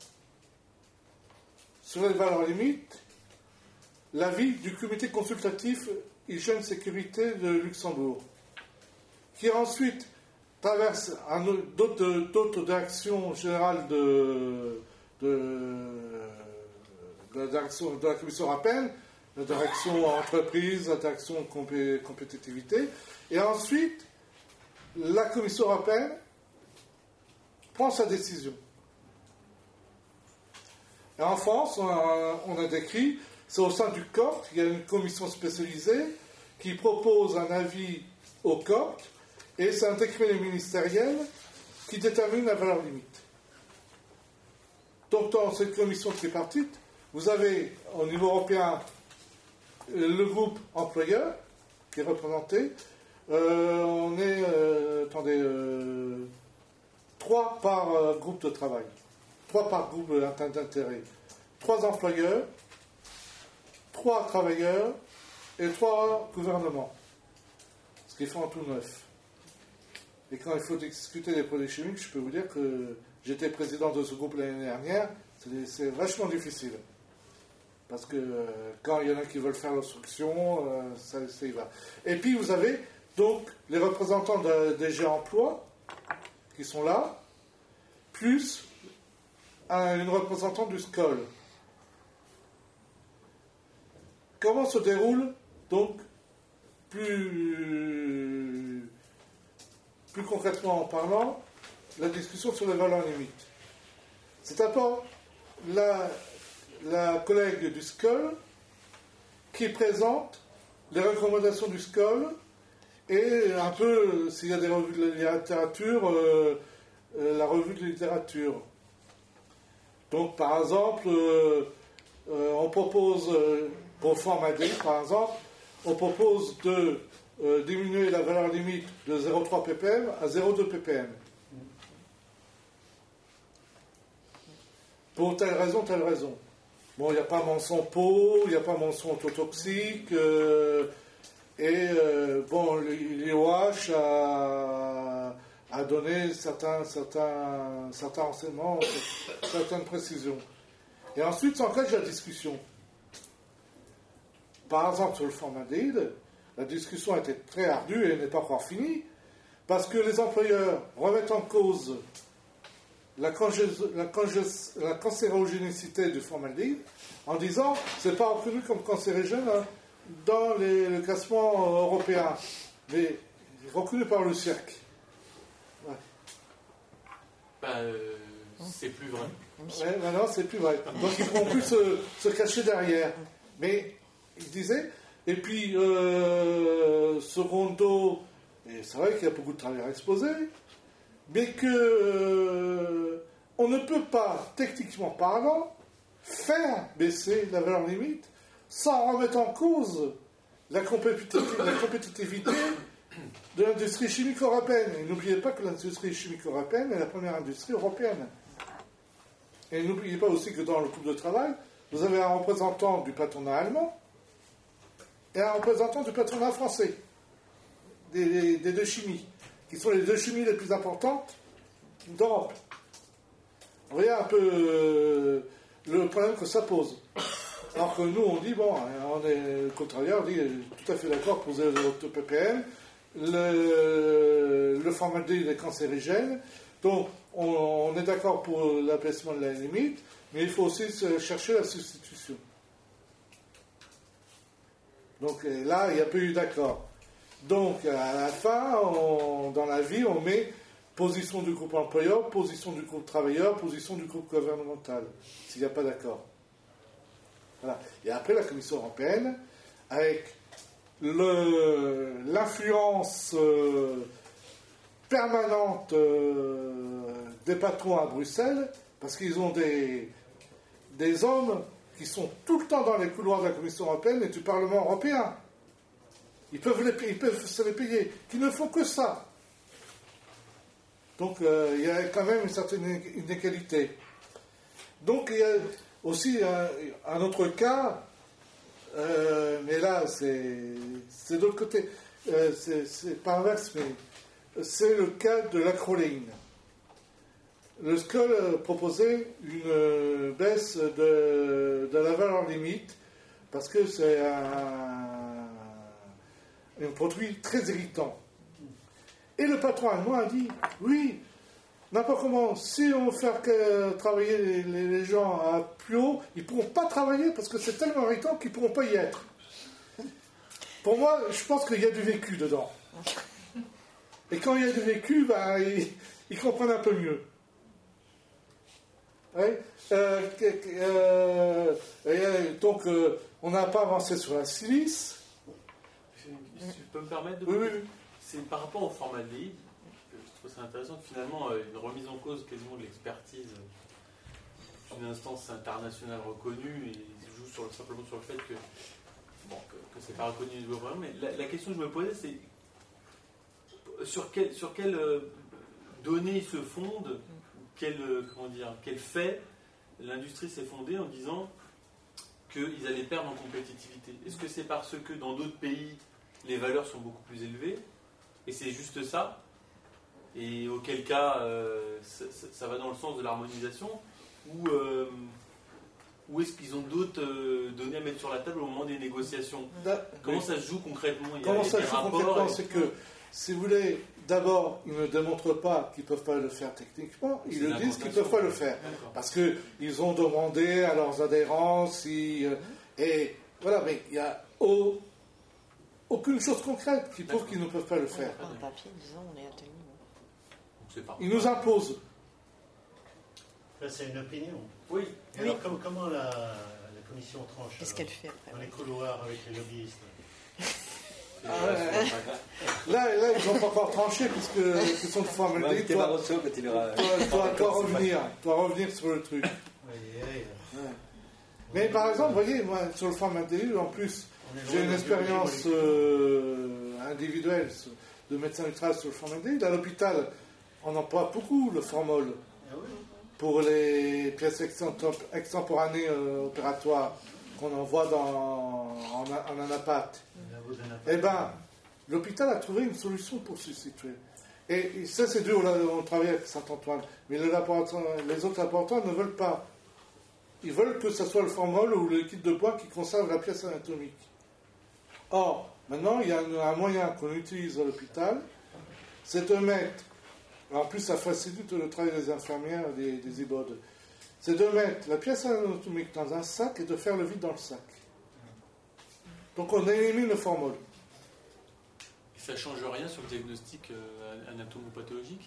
Speaker 2: sur les valeurs limites, l'avis du comité consultatif hygiène sécurité de Luxembourg, qui ensuite traverse un, d'autres, d'autres directions générales de, de, de, la direction, de la Commission européenne, la direction entreprise, la direction compé, compétitivité, et ensuite la Commission européenne prend sa décision. Et en France, on a, on a décrit, c'est au sein du C O P, il y a une commission spécialisée qui propose un avis au C O P, et c'est un décret ministériel qui détermine la valeur limite. Donc dans cette commission tripartite, vous avez au niveau européen le groupe employeur qui est représenté. Euh, on est, euh, attendez, euh, trois par euh, groupe de travail, trois par groupe d'intérêt, trois employeurs, trois travailleurs et trois gouvernements, ce qui fait en tout neuf. Et quand il faut discuter des produits chimiques, je peux vous dire que j'étais président de ce groupe l'année dernière, c'est, c'est vachement difficile. Parce que euh, quand il y en a qui veulent faire l'obstruction, euh, ça, ça y va. Et puis vous avez donc les représentants de, des G Emploi qui sont là, plus un, une représentante du S C O L. Comment se déroule donc plus, plus concrètement en parlant la discussion sur les valeurs limites? C'est d'abord la, la collègue du S C O L qui présente les recommandations du S C O L et un peu, s'il y a des revues de littérature, euh, euh, la revue de littérature. Donc, par exemple, euh, euh, on propose, euh, pour format D, par exemple, on propose de euh, diminuer la valeur limite de zéro virgule trois ppm à zéro virgule deux ppm. Pour telle raison, telle raison. Bon, il n'y a pas mention peau, il n'y a pas mention autotoxique, euh, et euh, bon, l'I O H a, a donné certains, certains, certains renseignements, certaines précisions. Et ensuite s'engage la discussion. Par exemple, sur le formaldéhyde, la discussion a été très ardue et n'est pas encore finie, parce que les employeurs remettent en cause la, la, la cancérogénicité du formaldéhyde en disant c'est pas reconnu comme cancérigène hein, dans les, le classement européen, mais reconnu par le C I R C. Ouais.
Speaker 4: Ben, euh, c'est plus vrai.
Speaker 2: Ouais, maintenant, c'est plus vrai. Donc, ils ne pourront plus se, se cacher derrière. Mais, il disait, et puis, euh, secondo, et c'est vrai qu'il y a beaucoup de travail à exposer, mais que euh, on ne peut pas, techniquement parlant, faire baisser la valeur limite sans remettre en cause la compétitivité, la compétitivité de l'industrie chimique européenne. Et n'oubliez pas que l'industrie chimique européenne est la première industrie européenne. Et n'oubliez pas aussi que dans le groupe de travail, vous avez un représentant du patronat allemand et un représentant du patronat français, des, des, des deux chimies, qui sont les deux chimies les plus importantes d'Europe. Vous voyez un peu euh, le problème que ça pose. Alors que nous, on dit, bon, on est, le contraire, on dit tout à fait d'accord pour zéro virgule deux ppm, le, le formaldéhyde est cancérigène, donc on, on est d'accord pour l'abaissement de la limite, mais il faut aussi chercher la substitution. Donc là, il n'y a pas eu d'accord. Donc à la fin, on, dans la vie, on met position du groupe employeur, position du groupe travailleur, position du groupe gouvernemental, s'il n'y a pas d'accord. Voilà. Et après, la Commission européenne, avec le, l'influence euh, permanente euh, des patrons à Bruxelles, parce qu'ils ont des, des hommes qui sont tout le temps dans les couloirs de la Commission européenne et du Parlement européen. Ils peuvent, les, ils peuvent se les payer, qui ne font que ça. Donc, euh, il y a quand même une certaine inégalité. Donc, il y a, aussi un, un autre cas, euh, mais là c'est, c'est de l'autre côté, euh, c'est, c'est pas inverse, mais c'est le cas de l'acroléine. Le S C O L proposait une baisse de, de la valeur limite parce que c'est un, un produit très irritant. Et le patron allemand a dit oui, n'importe comment, si on veut faire que travailler les, les, les gens à plus haut, ils ne pourront pas travailler parce que c'est tellement irritant qu'ils ne pourront pas y être. Pour moi, je pense qu'il y a du vécu dedans. Et quand il y a du vécu, ben, ils, ils comprennent un peu mieux. Ouais. Euh, euh, euh, donc, euh, on n'a pas avancé sur la silice.
Speaker 4: Si tu peux me permettre de...
Speaker 2: Oui, oui, oui.
Speaker 4: C'est par rapport au formaldéhyde, je trouve ça intéressant que finalement, une remise en cause quasiment de l'expertise d'une instance internationale reconnue, et il se joue sur le, simplement sur le fait que, bon, que, que c'est pas reconnu au niveau européen, mais la, la question que je me posais, c'est sur quelles sur quelle, euh, données se fondent, quel, euh, comment dire, quel fait l'industrie s'est fondée en disant qu'ils allaient perdre en compétitivité. Est-ce que c'est parce que dans d'autres pays, les valeurs sont beaucoup plus élevées, et c'est juste ça, et auquel cas euh, ça, ça, ça va dans le sens de l'harmonisation, ou, euh, ou est-ce qu'ils ont d'autres euh, données à mettre sur la table au moment des négociations?
Speaker 2: Da,
Speaker 4: Comment
Speaker 2: oui.
Speaker 4: ça se joue concrètement? Il y a,
Speaker 2: Comment
Speaker 4: il y a
Speaker 2: ça
Speaker 4: des
Speaker 2: se joue
Speaker 4: rapports
Speaker 2: concrètement?
Speaker 4: et...
Speaker 2: C'est que, si vous voulez, d'abord, ils ne démontrent pas qu'ils ne peuvent pas le faire techniquement, ils le disent qu'ils ne peuvent pas le faire.
Speaker 4: D'accord.
Speaker 2: Parce qu'ils ont demandé à leurs adhérents si... Euh, et voilà, mais il n'y a au, aucune chose concrète qui prouve qu'ils ne peuvent pas le faire.
Speaker 5: Un papier disant on est atteint.
Speaker 2: Ils nous imposent.
Speaker 3: Là, c'est une opinion.
Speaker 4: Oui.
Speaker 3: Et alors, comme, comment la, la commission tranche?
Speaker 5: Qu'est-ce qu'elle fait après?
Speaker 3: Dans les couloirs avec les lobbyistes.
Speaker 2: Ah ouais. Là, là, ils n'ont pas encore tranché, puisque la question de formalité, toi,
Speaker 6: Barroso, quand il aura...
Speaker 2: toi, toi, toi revenir, toi revenir sur le truc.
Speaker 3: Oui, oui.
Speaker 2: Ouais. Mais par exemple, vous voyez, moi, sur le formaldéhyde, en plus, j'ai une expérience euh, individuelle de médecin du travail sur le formaldéhyde. À l'hôpital, on emploie beaucoup le formol
Speaker 3: Ah oui.
Speaker 2: pour les pièces extemporanées euh, opératoires qu'on envoie dans, en, en anapathe. Eh bien, l'hôpital a trouvé une solution pour se situer. Et, et ça, c'est dû au, au travail avec Saint-Antoine. Mais le les autres laboratoires ne veulent pas. Ils veulent que ce soit le formol ou le liquide de bois qui conserve la pièce anatomique. Or, maintenant, il y a un, un moyen qu'on utilise à l'hôpital, c'est de mettre, en plus ça facilite le travail des infirmières et des, des ibodes, c'est de mettre la pièce anatomique dans un sac et de faire le vide dans le sac. Donc on élimine le formol.
Speaker 4: Et ça ne change rien sur le diagnostic euh, anatomopathologique?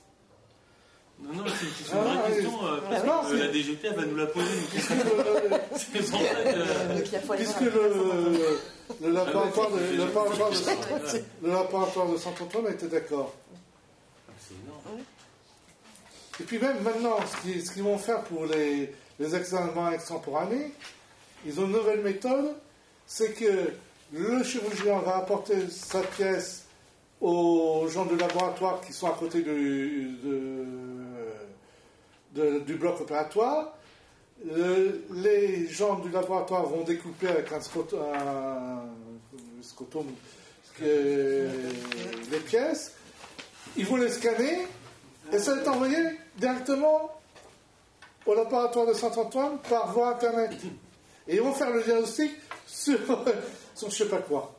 Speaker 4: Non, non, c'est une, c'est une
Speaker 2: Ah,
Speaker 4: vraie
Speaker 2: oui.
Speaker 4: question, euh, parce
Speaker 2: Non,
Speaker 4: que
Speaker 2: c'est-
Speaker 4: la D G T elle va nous la poser.
Speaker 2: Puisque le,
Speaker 4: C'est pour ça que...
Speaker 5: Donc il faut aller
Speaker 2: puisque
Speaker 5: voir la
Speaker 2: le, le laboratoire
Speaker 4: Ah ouais,
Speaker 2: de,
Speaker 4: c'est-
Speaker 2: le laboratoire de,
Speaker 4: c'est-
Speaker 2: le laboratoire de Saint-Antoine a été d'accord.
Speaker 4: Ah, c'est énorme.
Speaker 2: Et puis même maintenant, ce qu'ils, ce qu'ils vont faire pour les, les examens extemporanés, ils ont une nouvelle méthode, c'est que le chirurgien va apporter sa pièce aux gens du laboratoire qui sont à côté du, de, de- du bloc opératoire. Le- les gens du laboratoire vont découper avec un, scot- un scotum euh, les pièces. Ils vont les scanner et ça va être envoyé directement au laboratoire de Saint-Antoine par voie Internet. Et ils vont faire le diagnostic sur, sur je sais pas quoi.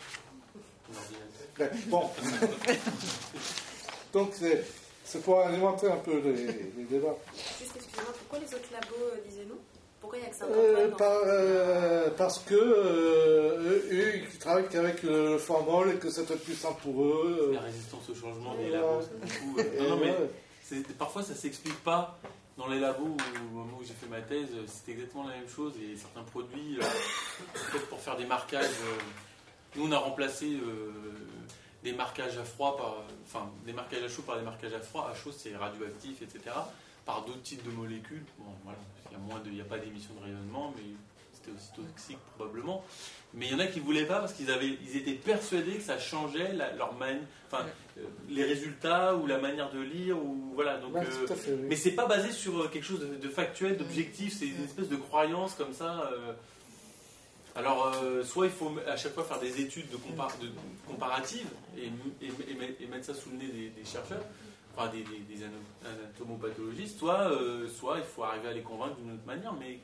Speaker 2: Ben, bon. Donc c'est, c'est pour alimenter un peu les, les débats.
Speaker 1: Juste, excusez-moi, pourquoi les autres labos, euh, disiez-nous? Pourquoi il n'y a que ça
Speaker 2: Euh, par- euh, parce que euh, eux, ils travaillent qu'avec le formol et que c'est peut-être plus simple pour eux.
Speaker 4: La résistance au changement des
Speaker 2: Ouais.
Speaker 4: labos, c'est beaucoup... euh,
Speaker 2: Et
Speaker 4: non, non, mais
Speaker 2: ouais.
Speaker 4: c'est, parfois ça ne s'explique pas. Dans les labos, où, au moment où j'ai fait ma thèse, c'était exactement la même chose. Et certains produits, euh, faits pour faire des marquages... euh, nous, on a remplacé euh, des marquages à froid, par, enfin, des marquages à chaud par des marquages à froid. À chaud, c'est radioactif, et cetera. Par d'autres types de molécules. Bon, voilà, il y a moins de, il n'y a pas d'émission de rayonnement, mais c'était aussi toxique probablement. Mais il y en a qui ne voulaient pas parce qu'ils avaient, ils étaient persuadés que ça changeait la, leur manie. Enfin, les résultats ou la manière de lire ou voilà. Donc,
Speaker 2: Ouais,
Speaker 4: euh,
Speaker 2: tout à fait, oui.
Speaker 4: mais c'est pas basé sur quelque chose de, de factuel, d'objectif. C'est une espèce de croyance comme ça. Euh, Alors, euh, soit il faut à chaque fois faire des études de, compar de comparatives et, et, et, et mettre ça sous le nez des, des chercheurs, enfin des, des, des anatomopathologistes, soit, euh, soit il faut arriver à les convaincre d'une autre manière. Mais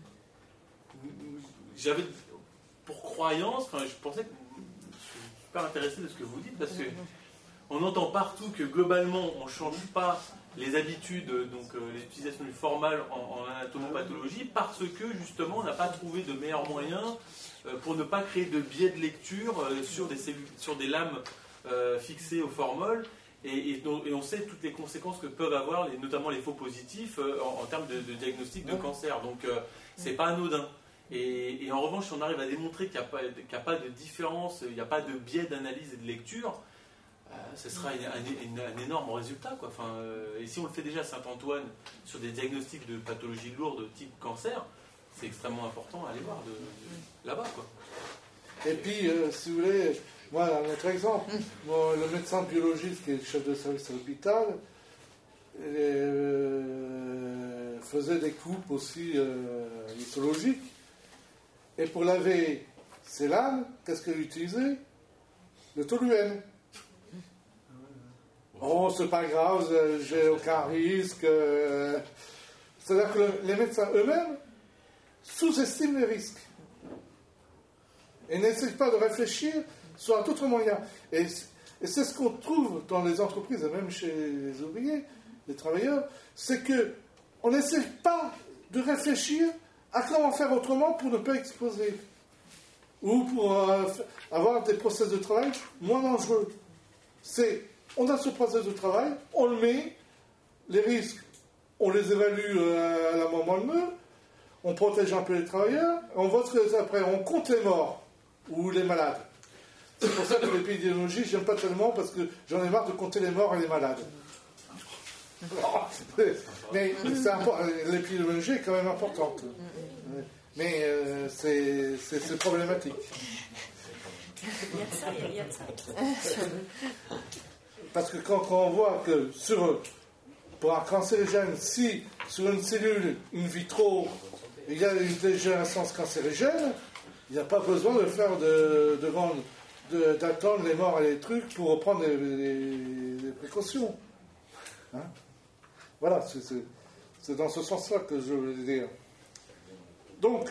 Speaker 4: j'avais, pour croyance, enfin, je pensais que je suis super intéressé de ce que vous dites parce que on entend partout que globalement on ne change pas les habitudes, donc euh, l'utilisation du formal en, en anatomopathologie, parce que justement on n'a pas trouvé de meilleurs moyens euh, pour ne pas créer de biais de lecture euh, sur, des cellules, sur des lames euh, fixées au formol, et, et, et on sait toutes les conséquences que peuvent avoir, les, notamment les faux positifs, euh, en, en termes de, de diagnostic de cancer. Donc euh, c'est pas anodin. Et, et en revanche, si on arrive à démontrer qu'il n'y a, qu'il n'y a pas de différence, il n'y a pas de biais d'analyse et de lecture, ce sera un, un, un énorme résultat, quoi. Enfin, euh, et si on le fait déjà à Saint-Antoine sur des diagnostics de pathologies lourdes type cancer, c'est extrêmement important à aller voir de, de, là-bas, quoi.
Speaker 2: Et puis, euh, si vous voulez, voilà un autre exemple. Bon, le médecin biologiste qui est chef de service à l'hôpital euh, faisait des coupes aussi euh, lithologiques. Et pour laver ses lames, qu'est-ce qu'il utilisait? Le toluène. Oh, c'est pas grave, j'ai aucun risque. C'est-à-dire que les médecins eux-mêmes sous-estiment les risques et n'essayent pas de réfléchir sur un autre moyen. Et, et c'est ce qu'on trouve dans les entreprises et même chez les ouvriers, les travailleurs, c'est que on n'essaie pas de réfléchir à comment faire autrement pour ne pas exploser ou pour euh, avoir des process de travail moins dangereux. C'est on a ce process de travail, on le met, les risques, on les évalue à la moment de meule, on protège un peu les travailleurs, on voit ce que après, on compte les morts ou les malades. C'est pour ça que l'épidémiologie, j'aime pas tellement parce que j'en ai marre de compter les morts et les malades. Mais l'épidémiologie est quand même importante. Mais euh, c'est, c'est, c'est problématique.
Speaker 1: Il y a de ça, il y a de ça.
Speaker 2: Parce que quand, quand on voit que sur, pour un cancérigène, si sur une cellule in vitro, il y a une dégénérescence cancérigène, il n'y a pas besoin de faire de, de, de, d'attendre les morts et les trucs pour prendre des, des, des précautions. Hein? Voilà, c'est, c'est, c'est dans ce sens-là que je veux dire. Donc,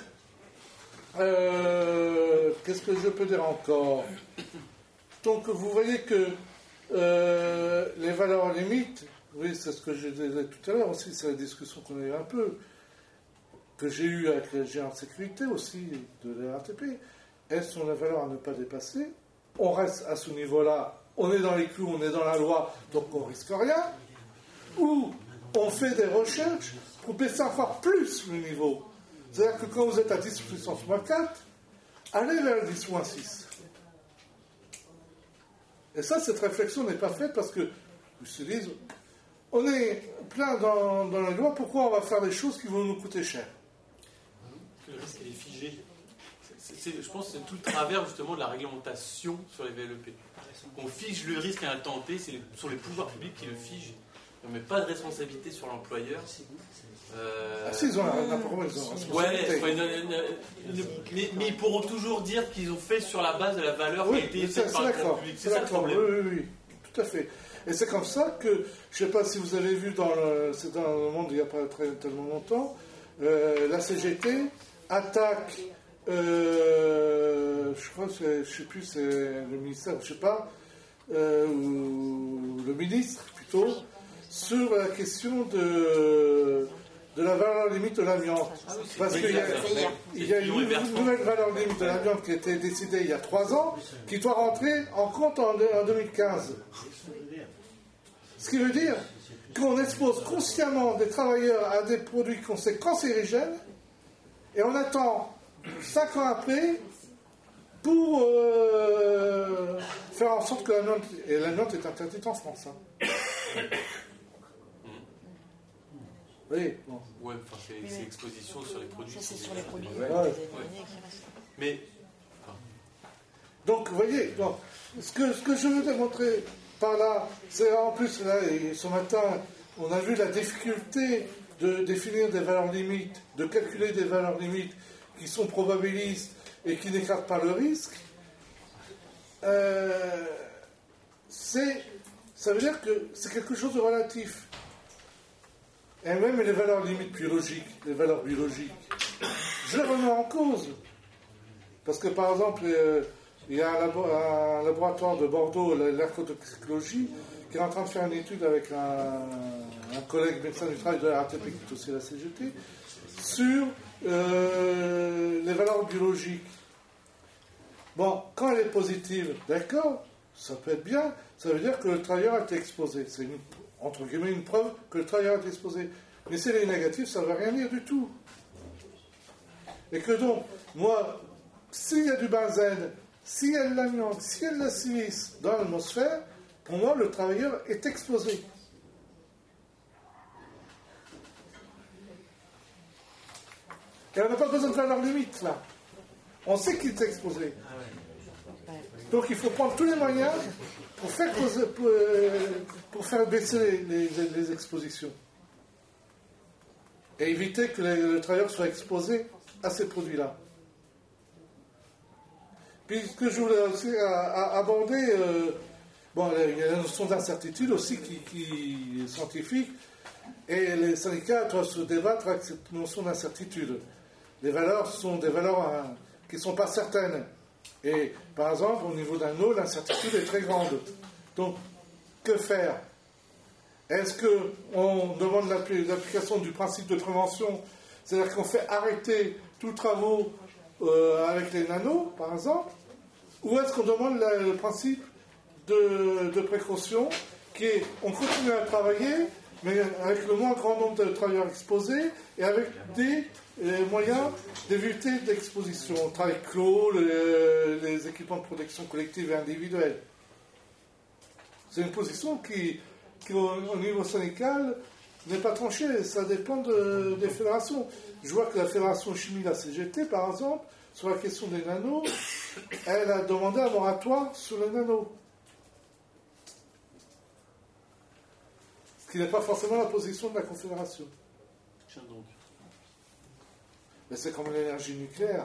Speaker 2: euh, qu'est-ce que je peux dire encore? Donc, vous voyez que Euh, les valeurs limites, oui, c'est ce que je disais tout à l'heure aussi, c'est la discussion qu'on a eu un peu, que j'ai eu avec les géants de sécurité aussi, de la R T P. Elles sont les valeurs à ne pas dépasser. On reste à ce niveau-là, on est dans les clous, on est dans la loi, donc on risque rien. Ou on fait des recherches pour baisser encore plus le niveau. C'est-à-dire que quand vous êtes à dix puissance moins quatre, allez vers le dix moins six. Et ça, cette réflexion n'est pas faite parce que, ils se disent, on est plein dans, dans la loi, pourquoi on va faire des choses qui vont nous coûter cher?
Speaker 4: Le risque est figé. C'est, c'est, je pense que c'est tout le travers justement de la réglementation sur les V L E P. On fige le risque à un temps T, c'est les, sont les pouvoirs publics qui le figent. On ne met pas de responsabilité sur l'employeur. Euh...
Speaker 2: Ah si, ils ont la problème, ils ont la responsabilité.
Speaker 4: Ouais, une, une, une, mais, mais ils pourront toujours dire qu'ils ont fait sur la base de la valeur
Speaker 2: oui,
Speaker 4: qui a été faite par
Speaker 2: le
Speaker 4: pouvoir public. C'est, c'est ça le problème.
Speaker 2: Oui, oui, oui, tout à fait. Et c'est comme ça que, je ne sais pas si vous avez vu, dans le, c'est dans le monde il n'y a pas très, tellement longtemps, euh, la C G T attaque, euh, je crois que c'est, je ne sais plus, c'est le ministère, je ne sais pas, euh, ou le ministre plutôt, sur la question de... de la valeur limite de l'amiante. Ah oui, parce qu'il y a, il y a une nouvelle valeur limite de l'amiante qui a été décidée il y a trois ans, qui doit rentrer en compte en, en deux mille quinze. Ce qui veut dire qu'on expose consciemment des travailleurs à des produits qu'on sait cancérigènes, et on attend cinq ans après pour euh, faire en sorte que l'amiante, et l'amiante est interdite en France. Hein. Oui, bon.
Speaker 4: Ouais, enfin, c'est, oui, c'est exposition sur les produits.
Speaker 5: Ça, c'est sur les produits.
Speaker 2: Ouais.
Speaker 5: Ouais.
Speaker 2: Ouais.
Speaker 4: Mais.
Speaker 2: Donc, vous voyez, donc, ce, que, ce que je veux démontrer par là, c'est en plus, là, et ce matin, on a vu la difficulté de définir des valeurs limites, de calculer des valeurs limites qui sont probabilistes et qui n'écartent pas le risque. Euh, c'est, ça veut dire que c'est quelque chose de relatif. Et même les valeurs limites biologiques, les valeurs biologiques, je les remets en cause. Parce que par exemple, euh, il y a un, labo, un laboratoire de Bordeaux, l'ergotoxicologie, qui est en train de faire une étude avec un, un collègue médecin du travail de la R T P, qui est aussi la C G T, sur euh, les valeurs biologiques. Bon, quand elle est positive, d'accord, ça peut être bien, ça veut dire que le travailleur a été exposé. C'est une, entre guillemets une preuve que le travailleur a été exposé. Mais si elle est négative, ça ne veut rien dire du tout. Et que donc, moi, s'il y a du benzène, s'il y a de l'amiante, s'il y a de la silice dans l'atmosphère, pour moi, le travailleur est exposé. Et on n'a pas besoin de valeur limite, là. On sait qu'il est exposé. Donc il faut prendre tous les moyens pour faire, causer, pour, pour faire baisser les, les, les expositions. Et éviter que les, le travailleur soit exposé à ces produits-là. Puis ce que je voulais aussi à, à aborder, euh, bon, il y a la notion d'incertitude aussi qui, qui est scientifique, et les syndicats doivent se débattre avec cette notion d'incertitude. Les valeurs sont des valeurs hein, qui ne sont pas certaines. Et par exemple, au niveau d'un eau, l'incertitude est très grande. Donc, que faire? Est-ce qu'on demande l'application du principe de prévention, c'est-à-dire qu'on fait arrêter tous travaux euh, avec les nanos, par exemple, ou est-ce qu'on demande la, le principe de, de précaution, qui est on continue à travailler, mais avec le moins grand nombre de travailleurs exposés et avec des euh, moyens d'éviter l'exposition, le travail clos, le, les équipements de protection collective et individuelle. C'est une position qui, qui au, au niveau syndical, n'est pas tranchée. Ça dépend de, des fédérations. Je vois que la fédération chimie, la C G T, par exemple, sur la question des nanos, elle a demandé un moratoire sur les nanos. Ce qui n'est pas forcément la position de la Confédération.
Speaker 4: Tiens donc.
Speaker 2: Mais c'est comme l'énergie nucléaire.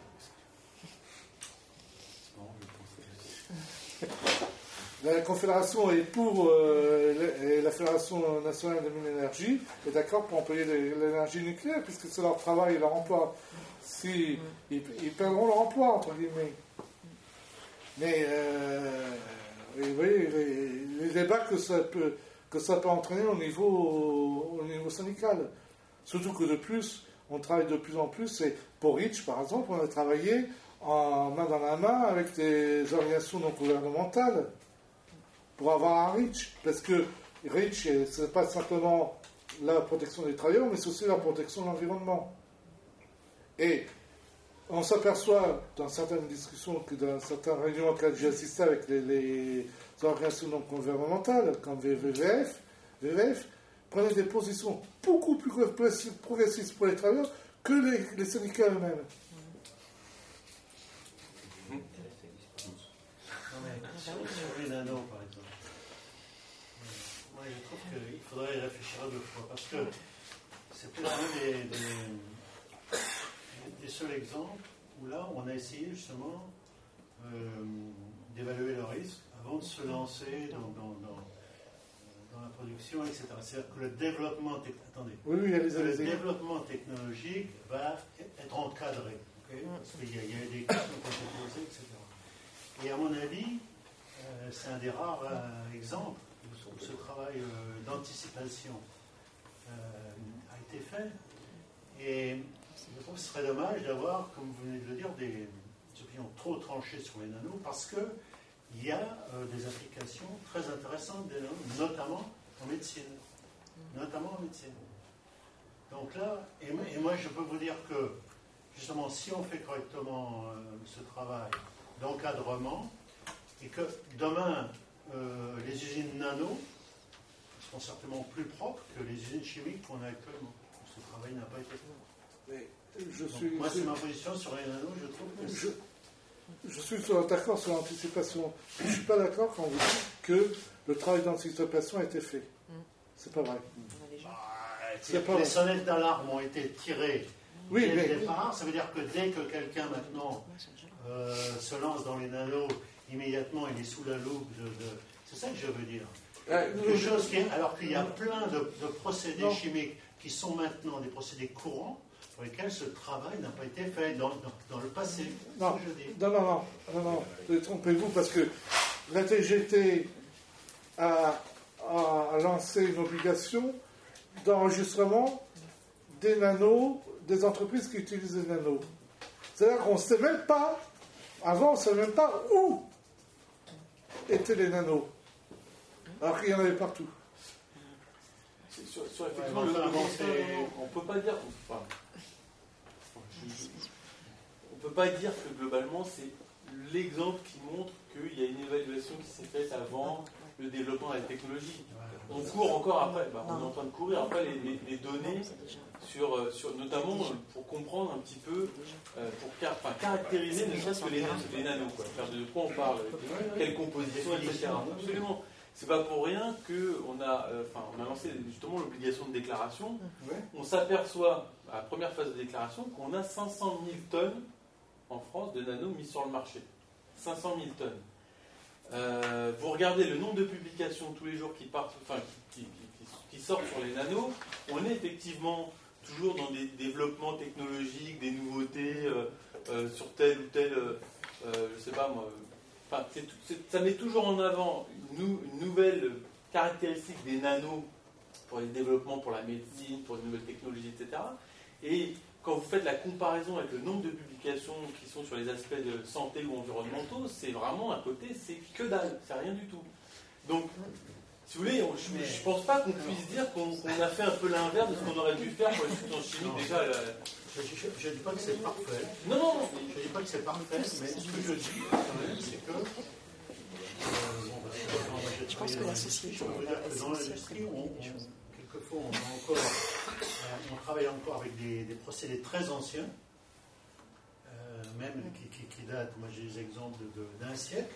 Speaker 2: La Confédération est pour, euh, et la Fédération nationale de l'énergie est d'accord pour employer l'énergie nucléaire, puisque c'est leur travail et leur emploi. Si, ils, ils perdront leur emploi, entre guillemets. Mais, euh, vous voyez, les, les débats que ça peut... que ça peut entraîner au niveau, au niveau syndical. Surtout que de plus, on travaille de plus en plus, et pour Reach, par exemple, on a travaillé en main dans la main avec des organisations non gouvernementales pour avoir un Reach. Parce que Reach, ce n'est pas simplement la protection des travailleurs, mais c'est aussi la protection de l'environnement. Et on s'aperçoit dans certaines discussions, que dans certaines réunions auxquelles j'ai assisté avec les, les organisations non gouvernementales, comme V V F, V V F, prenaient des positions beaucoup plus progressistes pour les travailleurs que les, les syndicats eux-mêmes.
Speaker 3: Non, mais sur, sur les nanos, par exemple, moi je trouve qu'il faudrait y réfléchir à deux fois, parce que c'est peut-être un des, des, des seuls exemples où là on a essayé justement euh, d'évaluer le risque avant de se lancer dans, dans, dans, dans la production, et cetera. C'est-à-dire que le développement, te... Attendez.
Speaker 2: Oui, oui, allez, allez,
Speaker 3: le
Speaker 2: allez.
Speaker 3: développement technologique va être encadré, okay? Parce qu'il y, a, il y a des questions qui ont été posées, et cetera. Et à mon avis, euh, c'est un des rares euh, exemples où ce travail euh, d'anticipation euh, a été fait. Et je trouve que ce serait dommage d'avoir, comme vous venez de le dire, des, des opinions trop tranchées sur les nanos, parce que il y a euh, des applications très intéressantes des nanos, notamment en médecine. Notamment en médecine. Donc là, et, et moi je peux vous dire que, justement, si on fait correctement euh, ce travail d'encadrement, et que demain, euh, les usines nano seront certainement plus propres que les usines chimiques qu'on a actuellement. Ce travail n'a pas été fait.
Speaker 2: Mais je
Speaker 3: Donc,
Speaker 2: suis,
Speaker 3: moi, c'est
Speaker 2: je,
Speaker 3: ma position sur les nanos, je trouve que
Speaker 2: je, je suis d'accord sur l'anticipation. Je ne suis pas d'accord quand vous dites que le travail d'anticipation a été fait. Mm. C'est pas vrai.
Speaker 3: Bah, c'est pas les vrai. Sonnettes d'alarme ont été tirées oui, dès mais... le départ. Ça veut dire que dès que quelqu'un maintenant euh, se lance dans les nanos, immédiatement il est sous la loupe de... de... C'est ça que je veux dire. Euh, Quelque chose qui est... Alors qu'il y a plein de, de procédés non. chimiques qui sont maintenant des procédés courants pour lesquels ce travail n'a pas été fait dans, dans, dans le passé.
Speaker 2: Non, que je dis. non, non, non, non, non, non. Trompez-vous parce que la T G T a, a lancé une obligation d'enregistrement des nanos, des entreprises qui utilisent les nanos. C'est-à-dire qu'on ne sait même pas, avant on ne savait même pas où étaient les nanos. Alors qu'il y en avait partout.
Speaker 4: Sur, sur effectivement, ouais, le, le, on ne peut pas dire... Enfin, on ne peut pas dire que globalement c'est l'exemple qui montre qu'il y a une évaluation qui s'est faite avant le développement de la technologie. On court encore après, bah, on est en train de courir après les, les, les données, sur, sur, notamment pour comprendre un petit peu, euh, pour car, enfin, caractériser ne serait-ce que les, les nanos, quoi, faire de quoi on parle, quelle composition, et cetera. Absolument. C'est pas pour rien qu'on a, euh, enfin, on a lancé justement l'obligation de déclaration. On s'aperçoit, à la première phase de déclaration, qu'on a cinq cent mille tonnes en France de nanos mis sur le marché. cinq cent mille tonnes. Euh, vous regardez le nombre de publications tous les jours qui, partent, enfin, qui, qui, qui, qui sortent sur les nanos, on est effectivement toujours dans des développements technologiques, des nouveautés euh, euh, sur tel ou tel, euh, euh, je sais pas moi, enfin, c'est, c'est, ça met toujours en avant une, nou, une nouvelle caractéristique des nanos pour les développements, pour la médecine, pour les nouvelles technologies, et cetera. Et quand vous faites la comparaison avec le nombre de publications qui sont sur les aspects de santé ou environnementaux, c'est vraiment à côté, c'est que dalle, c'est rien du tout. Donc, si vous voulez, on, je ne pense pas qu'on puisse dire qu'on, qu'on a fait un peu l'inverse de ce qu'on aurait dû faire pour les substances chimiques. Déjà, la...
Speaker 3: je ne dis pas que c'est parfait.
Speaker 4: Non, non, non.
Speaker 3: Je ne dis pas que c'est parfait, mais ce que je dis quand même, c'est que... Euh, bon, bah,
Speaker 5: je pense que la société...
Speaker 3: Dans l'industrie, on, on, quelquefois, on, a encore, euh, on travaille encore avec des, des procédés très anciens, euh, même qui, qui, qui datent, moi j'ai des exemples de, de, d'un siècle,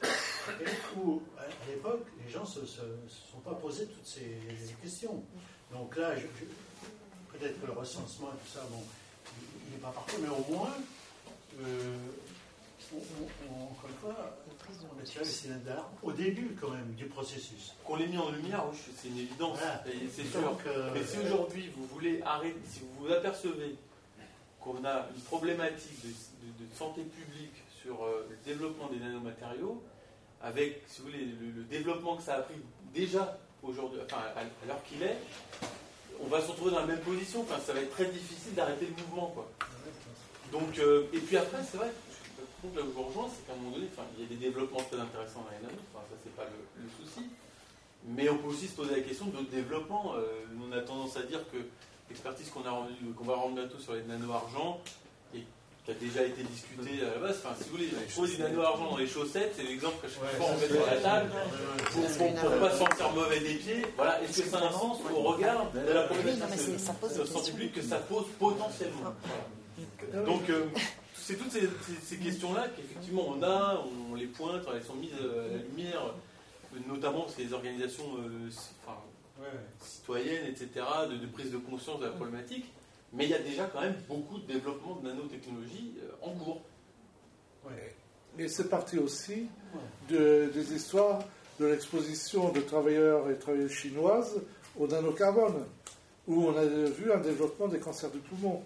Speaker 3: où à l'époque, les gens ne se, se, se sont pas posé toutes ces questions. Donc là, je, je, peut-être que le recensement et tout ça, bon, il n'est pas parfait, mais au moins, euh, on, on, on, encore une fois, on a tiré les cylindres d'alarme au début quand même du processus.
Speaker 4: Qu'on l'ait mis en lumière, oui, c'est une évidence, voilà. C'est sûr. Donc, euh, mais si aujourd'hui vous voulez arrêter, si vous vous apercevez qu'on a une problématique de, de, de santé publique sur euh, le développement des nanomatériaux, avec, si vous voulez, le, le développement que ça a pris déjà aujourd'hui, enfin à, à l'heure qu'il est, on va se retrouver dans la même position. Enfin, ça va être très difficile d'arrêter le mouvement, quoi. Donc, euh, et puis après, c'est vrai. Donc là où je vous rejoins, c'est qu'à un moment donné, enfin, il y a des développements très intéressants dans les nanos, enfin, ça c'est pas le, le souci, mais on peut aussi se poser la question d'autres développements. Euh, on a tendance à dire que l'expertise qu'on, a rendu, qu'on va rendre bientôt sur les nano-argent, et qui a déjà été discutée à la base, enfin si vous voulez, il faut des nano-argent dans les chaussettes, c'est l'exemple que je ouais, on met sur la table, pour ne pas se sentir mauvais des pieds. Voilà, est-ce que ça a un sens au regard de la problématique de santé publique que ça pose potentiellement? Voilà. Donc, euh, c'est toutes ces, ces, ces questions-là qu'effectivement on a, on les pointe, elles sont mises à la lumière, notamment parce qu'il y a des organisations euh, enfin, ouais, ouais. citoyennes, et cetera, de, de prise de conscience de la problématique, mais il y a déjà quand même beaucoup de développement de nanotechnologie euh, en cours.
Speaker 2: Ouais. Et c'est parti aussi de, des histoires de l'exposition de travailleurs et travailleuses chinoises au nanocarbone, où on a vu un développement des cancers du poumon.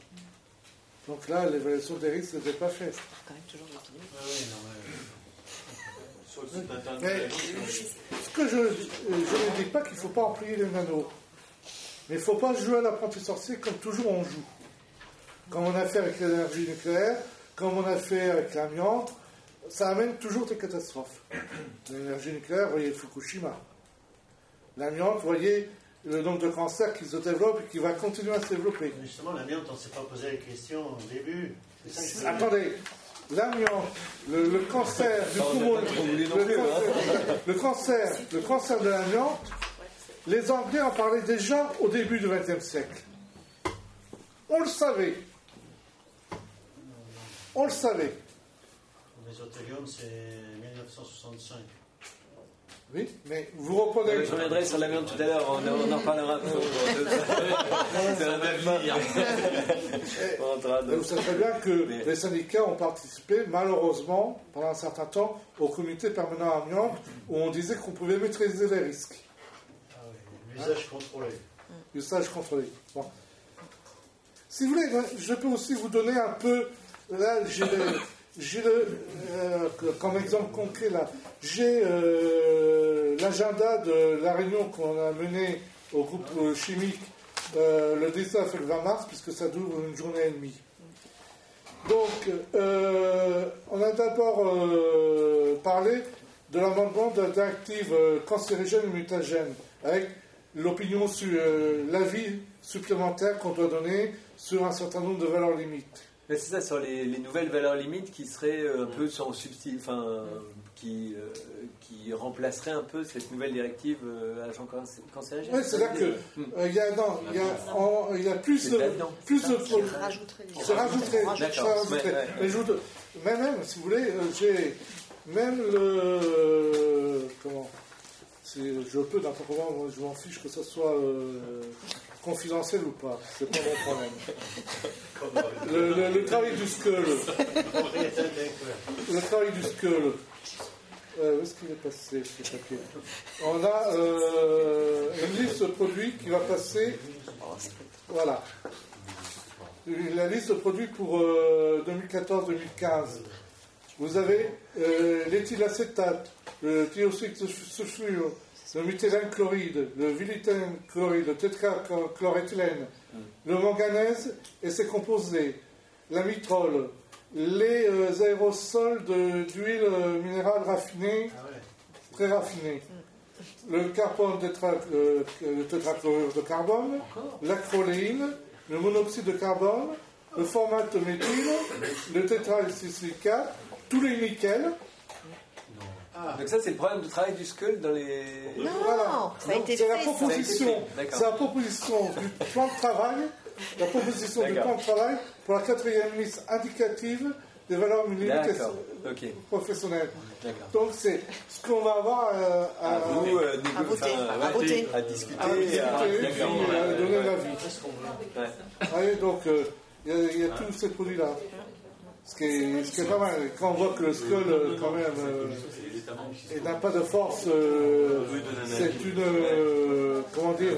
Speaker 2: Donc là, l'évaluation des risques n'était pas faite.
Speaker 5: C'est quand même toujours l'épidémie.
Speaker 3: Ah oui, non, mais...
Speaker 4: Sur le site internet.
Speaker 2: Ce que je, je ne dis pas qu'il ne faut pas employer les nanos. Mais il ne faut pas jouer à l'apprenti sorcier comme toujours on joue. Comme on a fait avec l'énergie nucléaire, comme on a fait avec l'amiante, ça amène toujours des catastrophes. L'énergie nucléaire, vous voyez Fukushima. L'amiante, vous voyez le nombre de cancers qui se développent et qui va continuer à se développer.
Speaker 3: Justement, l'amiante, on ne s'est pas posé la question au début. C'est ça que
Speaker 2: Attendez, l'amiante, le, le cancer du poumon, le, le, le cancer, le cancer de l'amiante, les Anglais en parlaient déjà au début du vingtième siècle. On le savait. On le savait.
Speaker 3: Le mésothélium, c'est mille neuf cent soixante-cinq.
Speaker 2: Oui, mais vous reprenez...
Speaker 6: Je reviendrai sur la viande tout à l'heure, on, on en parlera un peu. C'est un avenir.
Speaker 2: Vous savez très bien que mais... les syndicats ont participé, malheureusement, pendant un certain temps, au comité permanent amiante, où on disait qu'on pouvait maîtriser les risques.
Speaker 3: Ah oui, l'usage contrôlé.
Speaker 2: L'usage contrôlé. Bon. Si vous voulez, je peux aussi vous donner un peu... Là, j'ai... J'ai le, euh, comme exemple concret là, j'ai euh, l'agenda de la réunion qu'on a menée au groupe chimique euh, le dix-neuf et le vingt mars, puisque ça dure une journée et demie. Donc, euh, on a d'abord euh, parlé de l'amendement de la directive cancérigène et mutagène, avec l'opinion sur euh, l'avis supplémentaire qu'on doit donner sur un certain nombre de valeurs limites.
Speaker 6: Mais c'est ça, sur les, les nouvelles valeurs limites qui seraient euh, un peu sur subtil, enfin, euh, qui, euh, qui remplaceraient un peu cette nouvelle directive euh, agent cancérigène.
Speaker 2: Oui, c'est-à-dire qu'il euh, y, y, y a plus de plus de
Speaker 5: produits. Ça rajouterait des
Speaker 2: choses. Ça rajouterait. Mais même, si vous voulez, euh, j'ai même le. Comment je peux n'importe comment, moi, je m'en fiche que ça soit euh, confidentiel ou pas, c'est pas mon problème. Le, le, le travail du Skull. Le travail du Skull. Euh, où est-ce qu'il est passé ce papier? On a euh, une liste de produits qui va passer. Voilà. La liste de produits pour euh, deux mille quatorze deux mille quinze. Vous avez euh, l'éthylacétate, le thioxyde de sulfure, le méthylène chloride, le vinylène chloride, le tétrachloréthylène, mm. le manganèse et ses composés, la mitrole, les euh, aérosols de, d'huile euh, minérale raffinée, ah ouais. très raffinée, mm. le carbone tétra, euh, le tétrachlorure de carbone, Encore l'acroléine, le monoxyde de carbone, le formate de méthyle, le tétrahydrosilicate, tous les nickels.
Speaker 6: Ah. Donc ça c'est le problème du travail du Skull dans les...
Speaker 5: Non,
Speaker 2: voilà.
Speaker 5: ça a été
Speaker 2: c'est
Speaker 5: fait,
Speaker 2: la proposition, c'est la proposition du plan de travail, la proposition D'accord. du plan de travail pour la quatrième liste indicative des valeurs minimales okay. professionnelles. D'accord. Donc c'est ce qu'on va avoir euh, à,
Speaker 6: à, vous, euh,
Speaker 5: à, voter,
Speaker 6: enfin,
Speaker 5: à, voter,
Speaker 6: à discuter,
Speaker 2: à discuter, à, et puis euh, donner ouais. l'avis. Ouais. Allez, donc il euh, y a, y a tous ces produits-là. Ce qui, est, ce qui est pas mal. Quand on voit que le Skull, euh, quand même, euh, n'a pas de force, euh, c'est une, euh, comment dire,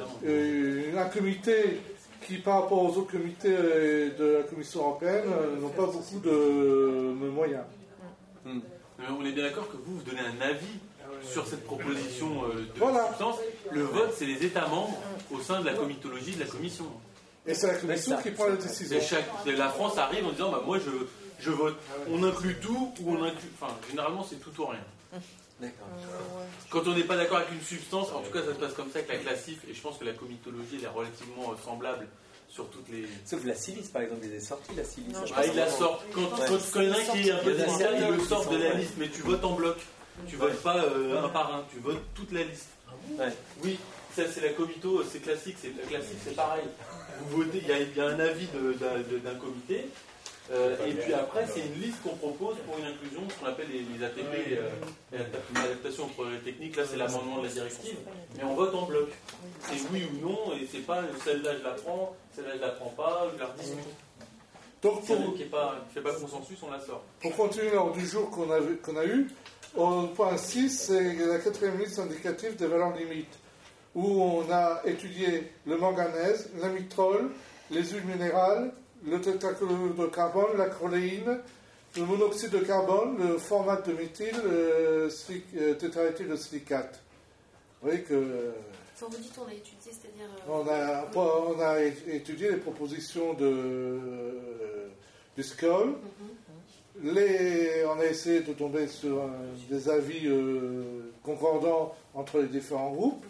Speaker 2: euh, un comité qui, par rapport aux autres comités de la Commission européenne, euh, n'ont pas beaucoup de, de moyens.
Speaker 4: Hmm. On est bien d'accord que vous, vous donnez un avis sur cette proposition de
Speaker 2: voilà.
Speaker 4: substance. Le vote, c'est les États membres au sein de la comitologie de la Commission.
Speaker 2: Et c'est la Commission qui prend la décision.
Speaker 4: Et chaque, la France arrive en disant bah, moi je, je vote. On inclut tout ou on inclut. Enfin, généralement c'est tout ou rien.
Speaker 6: D'accord.
Speaker 4: Quand on n'est pas d'accord avec une substance, en tout cas ça se passe comme ça avec la classif, et je pense que la comitologie elle est relativement euh, semblable sur toutes les.
Speaker 6: Sauf la silice par exemple, il est sorti la silice.
Speaker 4: Non, ah, il la sort. Quand, ouais. quand, quand il y en a un qui est un peu délicat, il le sort de la liste, mais tu votes en bloc. Tu votes pas euh, un par un, tu votes toute la liste.
Speaker 6: Ouais.
Speaker 4: Oui. Ça, c'est la comito, c'est classique, c'est, la classique, c'est pareil. Vous votez, il y a, il y a un avis de, de, d'un comité, euh, et puis après, c'est une liste qu'on propose pour une inclusion, ce qu'on appelle les, les A T P, euh, l'adaptation aux progrès techniques. Là, c'est l'amendement de la directive, mais on vote en bloc. C'est oui ou non, et c'est pas celle-là, je la prends, celle-là, je la prends pas, je la rediscute.
Speaker 2: Donc, pour,
Speaker 4: celle qui ne fait pas consensus, on la sort.
Speaker 2: Pour continuer l'ordre du jour qu'on a, qu'on a eu, au point six, c'est la quatrième liste indicative des valeurs limites, où on a étudié le manganèse, la mitrole, les huiles minérales, le tétrachlorure de carbone, l'acroléine, le monoxyde de carbone, le formate de méthyle, le euh, tétraéthylosilicate. Vous voyez que...
Speaker 1: Quand vous dites on a étudié, c'est-à-dire... Euh,
Speaker 2: on, a, on a étudié les propositions de, euh, du Skull. Mm-hmm. Les, on a essayé de tomber sur euh, des avis euh, concordants entre les différents groupes.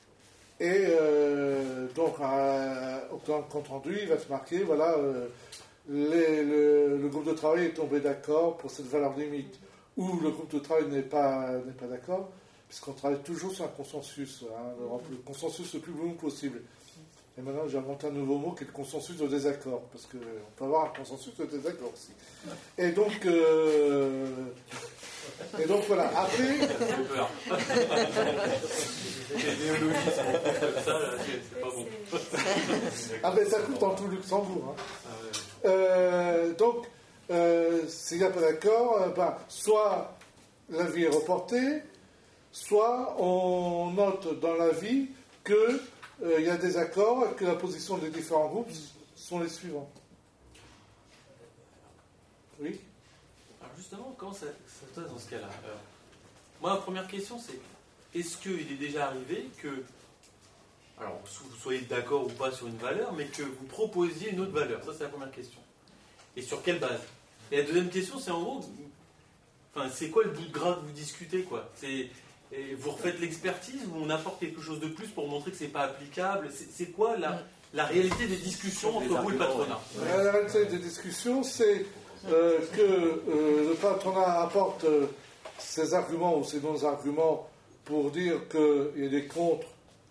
Speaker 2: Et euh, donc, euh, au compte rendu, il va se marquer, voilà, euh, les, le, le groupe de travail est tombé d'accord pour cette valeur limite, ou le groupe de travail n'est pas, n'est pas d'accord, puisqu'on travaille toujours sur un consensus, hein, le, le consensus le plus long possible. Et maintenant, j'ai inventé un nouveau mot qui est le consensus de désaccord, parce qu'on peut avoir un consensus de désaccord aussi. Et donc, euh, Et donc voilà, après...
Speaker 4: J'ai peur. Les néologismes comme ça, là, c'est c'est pas bon.
Speaker 2: Après, ça coûte dans tout Luxembourg. Hein.
Speaker 4: Ah ouais.
Speaker 2: Euh, donc, euh, s'il n'y a pas d'accord, euh, ben, soit l'avis est reporté, soit on note dans l'avis qu'il euh, y a des accords et que la position des différents groupes sont les suivants. Oui.
Speaker 4: Alors justement, comment ça, ça se passe dans ce cas-là? Alors, moi, la première question, c'est est-ce qu'il est déjà arrivé que, alors, vous soyez d'accord ou pas sur une valeur, mais que vous proposiez une autre valeur? Ça, c'est la première question. Et sur quelle base? Et la deuxième question, c'est en gros, enfin, c'est quoi le bout de gras que vous discutez, quoi? C'est, et vous refaites l'expertise ou on apporte quelque chose de plus pour montrer que c'est pas applicable? C'est, c'est quoi la, la réalité des discussions entre vous et le patronat?
Speaker 2: Ouais. La réalité des discussions, c'est euh, que euh, le patronat apporte euh, ses arguments ou ses non-arguments pour dire qu'il est contre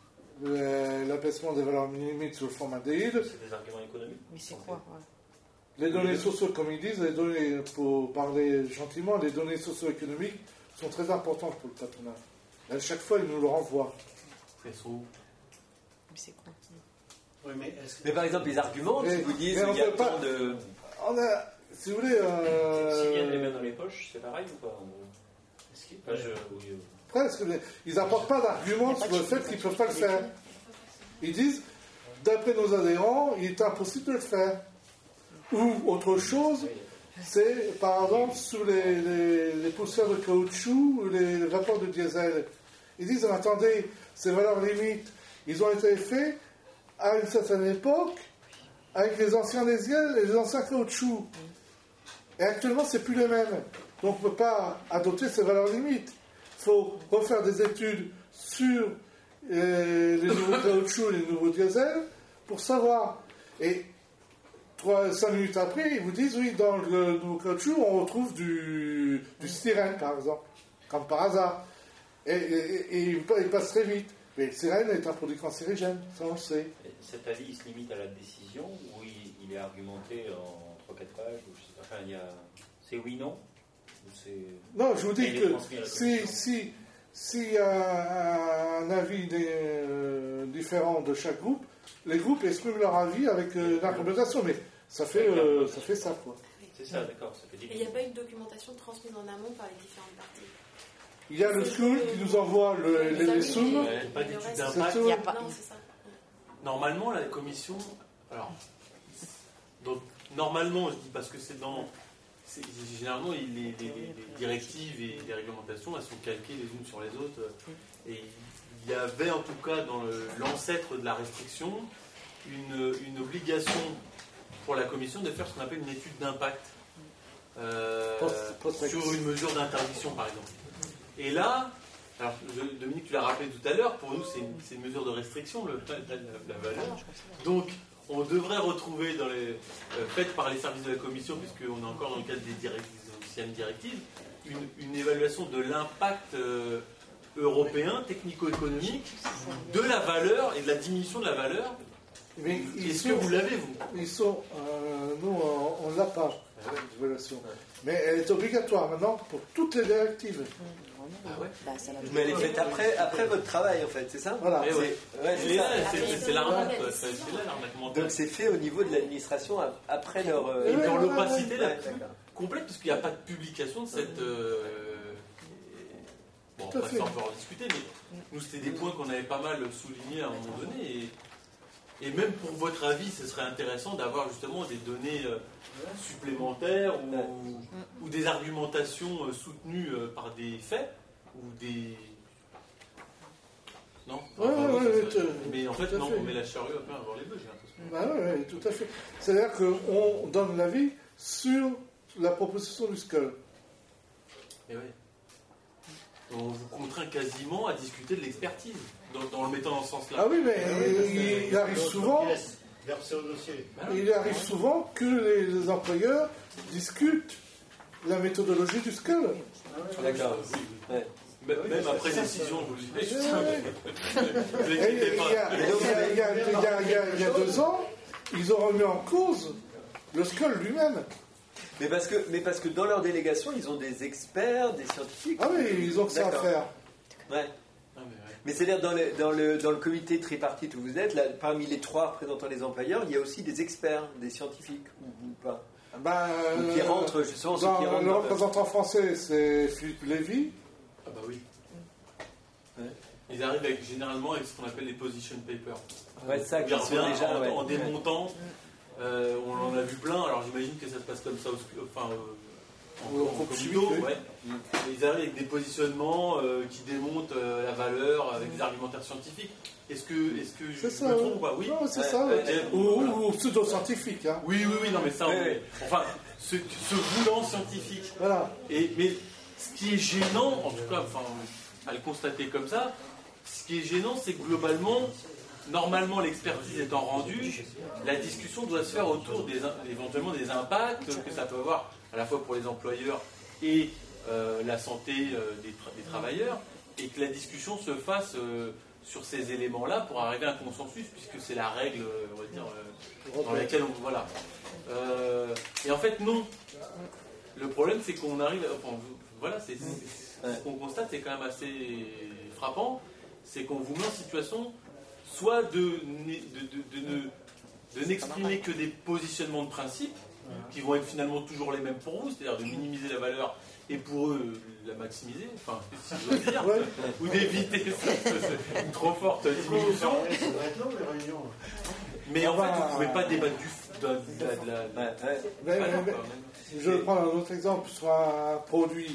Speaker 2: euh, l'abaissement des valeurs limites sur le formaldéhyde.
Speaker 7: C'est des arguments économiques.
Speaker 5: Mais c'est quoi ouais.
Speaker 2: Les données socio, comme ils disent, les données, pour parler gentiment, les données socio-économiques sont très importantes pour le patronat. Et à chaque fois, ils nous le renvoient.
Speaker 4: Elles sont où?
Speaker 5: Mais c'est quoi
Speaker 3: Oui, mais, est-ce que...
Speaker 6: Mais par exemple, les arguments
Speaker 2: Mais-
Speaker 6: qui vous disent
Speaker 2: mais on
Speaker 6: qu'il y a
Speaker 2: peut pas-
Speaker 6: tant de...
Speaker 2: On a, si vous voulez... Euh,
Speaker 7: S'ils viennent les mains dans les poches, c'est pareil ou pas en gros? Est-ce qu'il- enfin, je- oui, euh,
Speaker 2: presque, mais ils n'apportent pas d'arguments sur le fait qu'ils ne peuvent pas le faire. Ils disent, d'après nos adhérents, il est impossible de le faire. Ou autre chose, c'est par exemple sur les, les, les poussières de caoutchouc ou les, les vapeurs de diesel. Ils disent, attendez, ces valeurs limites, ils ont été faits à une certaine époque avec les anciens diesel et les anciens caoutchoucs. Et actuellement, c'est plus les mêmes. Donc on ne peut pas adopter ces valeurs limites. Il faut refaire des études sur euh, les nouveaux caoutchoucs et les nouveaux diesels pour savoir. Et trois, cinq minutes après, ils vous disent, oui, dans le nouveau caoutchouc, on retrouve du, du styrène, par exemple, comme par hasard. Et, et, et il passe très vite. Mais le styrène est un produit cancérigène, ça on le sait.
Speaker 7: cet avis il se limite à la décision ou il, il est argumenté en trois quatre pages ou je sais pas, enfin, il y a... C'est oui, non ou c'est...
Speaker 2: Non, je vous dis
Speaker 7: Il est
Speaker 2: que
Speaker 7: transmis à la
Speaker 2: si,
Speaker 7: commission.
Speaker 2: si, s'il y a un avis des, euh, différent de chaque groupe, les groupes expriment leur avis avec euh, l'argumentation, mais ça fait, euh, ça fait ça, quoi.
Speaker 7: C'est ça, d'accord, ça fait
Speaker 1: Et il n'y a pas eu de documentation transmise en amont par les différentes parties.
Speaker 2: Il y a le school qui nous envoie le, les, les sums.
Speaker 4: Ouais, pas d'étude
Speaker 2: C'est
Speaker 4: d'impact.
Speaker 2: tout.
Speaker 5: Il y a pas-
Speaker 1: Non, c'est ça.
Speaker 4: Normalement, la commission. Alors. Donc, normalement, je dis parce que c'est dans. c'est- Généralement, il- les, les- les- les directives et les réglementations, elles sont calquées les unes sur les autres. Et il y avait en tout cas dans le- l'ancêtre de la restriction une, une obligation pour la commission de faire ce qu'on appelle une étude d'impact euh,
Speaker 2: Post- post-
Speaker 4: sur une mesure d'interdiction, par exemple. Et là, alors je- Dominique, tu l'as rappelé tout à l'heure, pour nous c'est une, c'est une mesure de restriction, le, la, la- la valeur. Donc, on devrait retrouver dans les, euh, faites par les services de la commission, puisqu'on est encore dans le cadre des, directives, des anciennes directives, une, une évaluation de l'impact euh, européen, technico-économique, de la valeur et de la diminution de la valeur.
Speaker 2: Mais ils
Speaker 4: Est-ce
Speaker 2: sont,
Speaker 4: que vous l'avez, vous?
Speaker 2: ils sont euh, nous, on ne l'a pas, l'évaluation. Mais elle est obligatoire maintenant pour toutes les directives.
Speaker 4: Ah ouais.
Speaker 5: Bah, ça l'a-
Speaker 6: Mais elle est faite après, après votre travail, en fait, c'est ça?
Speaker 2: Voilà.
Speaker 4: Eh ouais.
Speaker 6: Ouais, c'est
Speaker 4: Et là,
Speaker 6: ça.
Speaker 4: c'est- c'est l'arnaque, quoi. c'est c'est là l'arnaque mentale.
Speaker 6: Donc c'est fait au niveau de l'administration ap- après leur... euh,
Speaker 4: Et
Speaker 2: Ouais,
Speaker 4: dans
Speaker 2: ouais,
Speaker 4: l'opacité
Speaker 2: ouais,
Speaker 4: la
Speaker 6: ouais,
Speaker 4: plus
Speaker 6: d'accord.
Speaker 4: complète, parce qu'il n'y a pas de publication de cette. euh, Bon,
Speaker 2: Tout à
Speaker 4: après,
Speaker 2: fait.
Speaker 4: ça, on peut en discuter, mais nous, c'était des points qu'on avait pas mal soulignés à un moment donné. Et, et même pour votre avis, ce serait intéressant d'avoir justement des données euh, supplémentaires ou, ou des argumentations euh, soutenues euh, par des faits ou des. Non
Speaker 2: Ouais,
Speaker 4: Enfin,
Speaker 2: ouais,
Speaker 4: oui, ça
Speaker 2: ouais,
Speaker 4: serait-
Speaker 2: tout-
Speaker 4: Mais en
Speaker 2: tout
Speaker 4: fait,
Speaker 2: à
Speaker 4: non,
Speaker 2: fait.
Speaker 4: on met la charrue un peu avant les bœufs, j'ai l'impression.
Speaker 2: Bah ouais, ouais, tout à fait. C'est-à-dire qu'on donne l'avis sur la proposition du S C O L.
Speaker 4: Et oui. On vous contraint quasiment à discuter de l'expertise, dans, dans le mettant dans ce sens-là.
Speaker 2: Ah oui, mais
Speaker 3: Ah oui, parce
Speaker 2: il,
Speaker 3: que
Speaker 2: il arrive
Speaker 3: d'autres
Speaker 2: souvent,
Speaker 3: pièces versées au dossier.
Speaker 4: Bah oui.
Speaker 2: il arrive souvent que les, les employeurs discutent la méthodologie du S C O L.
Speaker 6: D'accord.
Speaker 4: Oui, oui.
Speaker 6: Ouais.
Speaker 4: Même même après décision, je vous le dis.
Speaker 2: Ouais, ouais.
Speaker 4: Ne vous
Speaker 2: Et
Speaker 4: inquiétez
Speaker 2: il y
Speaker 4: pas.
Speaker 2: a- il y a- il y a- il y a- il y a- il y a deux ans, ils ont remis en cause le S C O L lui-même.
Speaker 6: Mais parce, que, mais parce que dans leur délégation, ils ont des experts, des scientifiques.
Speaker 2: Ah oui, ils ont que ça à
Speaker 6: D'accord.
Speaker 2: faire.
Speaker 6: Ouais.
Speaker 4: Ah, mais ouais.
Speaker 6: Mais c'est-à-dire, dans le, dans, le, dans le comité tripartite où vous êtes, là, parmi les trois représentants des employeurs, il y a aussi des experts, des scientifiques, ou, ou pas
Speaker 2: Ben,
Speaker 6: Ou qui
Speaker 2: euh,
Speaker 6: rentrent, justement, ceux
Speaker 2: dans-
Speaker 6: qui rentrent.
Speaker 2: le
Speaker 6: dans-
Speaker 2: représentant français, c'est Philippe Lévy.
Speaker 4: Ah bah oui.
Speaker 6: Ouais.
Speaker 4: Ils arrivent avec, généralement avec ce qu'on appelle les position papers.
Speaker 6: Ouais, ça,
Speaker 4: Ils
Speaker 6: qui sont
Speaker 4: reviennent
Speaker 6: déjà.
Speaker 4: en,
Speaker 6: ouais.
Speaker 4: en démontant. Euh, on en a vu plein, alors j'imagine que ça se passe comme ça, au, enfin, euh, en,
Speaker 2: Au
Speaker 4: en
Speaker 2: groupe
Speaker 4: comito,
Speaker 2: chimique, oui.
Speaker 4: ouais. Et ils arrivent avec des positionnements euh, qui démontent euh, la valeur avec des argumentaires scientifiques. Est-ce que, est-ce que je
Speaker 2: C'est ça,
Speaker 4: me
Speaker 2: ouais.
Speaker 4: trompe ou pas? Oui.
Speaker 2: Non, c'est
Speaker 6: Ouais,
Speaker 2: ça.
Speaker 6: ouais,
Speaker 2: ouais.
Speaker 4: ouais.
Speaker 2: Ou,
Speaker 4: Voilà.
Speaker 2: ou pseudo-scientifique. Hein.
Speaker 4: Oui, oui, oui, non, mais ça, on-
Speaker 6: Ouais, ouais.
Speaker 4: enfin, ce, ce voulant scientifique.
Speaker 2: Voilà.
Speaker 4: Et, mais ce qui est gênant, en tout cas, enfin, à le constater comme ça, ce qui est gênant, c'est que globalement, normalement, l'expertise étant rendue, la discussion doit se faire autour des, éventuellement des impacts que ça peut avoir à la fois pour les employeurs et euh, la santé euh, des, tra- des travailleurs, et que la discussion se fasse euh, sur ces éléments-là pour arriver à un consensus, puisque c'est la règle, euh, on va dire, euh, dans laquelle on... Voilà. Euh, et en fait, non. Le problème, c'est qu'on arrive... Enfin, voilà, c'est, c'est- ce qu'on constate, c'est quand même assez frappant, c'est qu'on vous met en situation soit de, n- de, de, de ne- de n'exprimer que des positionnements de principe, qui vont être finalement toujours les mêmes pour vous, c'est-à-dire de minimiser la valeur et pour eux la maximiser, enfin, si je dois dire,
Speaker 2: Ouais.
Speaker 4: ou d'éviter une trop forte diminution.
Speaker 3: Ça doit être long, les réunions.
Speaker 4: Mais en
Speaker 2: On
Speaker 4: fait,
Speaker 2: va-
Speaker 4: vous ne pouvez pas débattre du, de, de, de, de la...
Speaker 6: Ouais, ouais.
Speaker 2: Mais-
Speaker 4: valeur,
Speaker 2: mais-
Speaker 4: quoi.
Speaker 2: Je vais prendre un autre exemple sur un produit.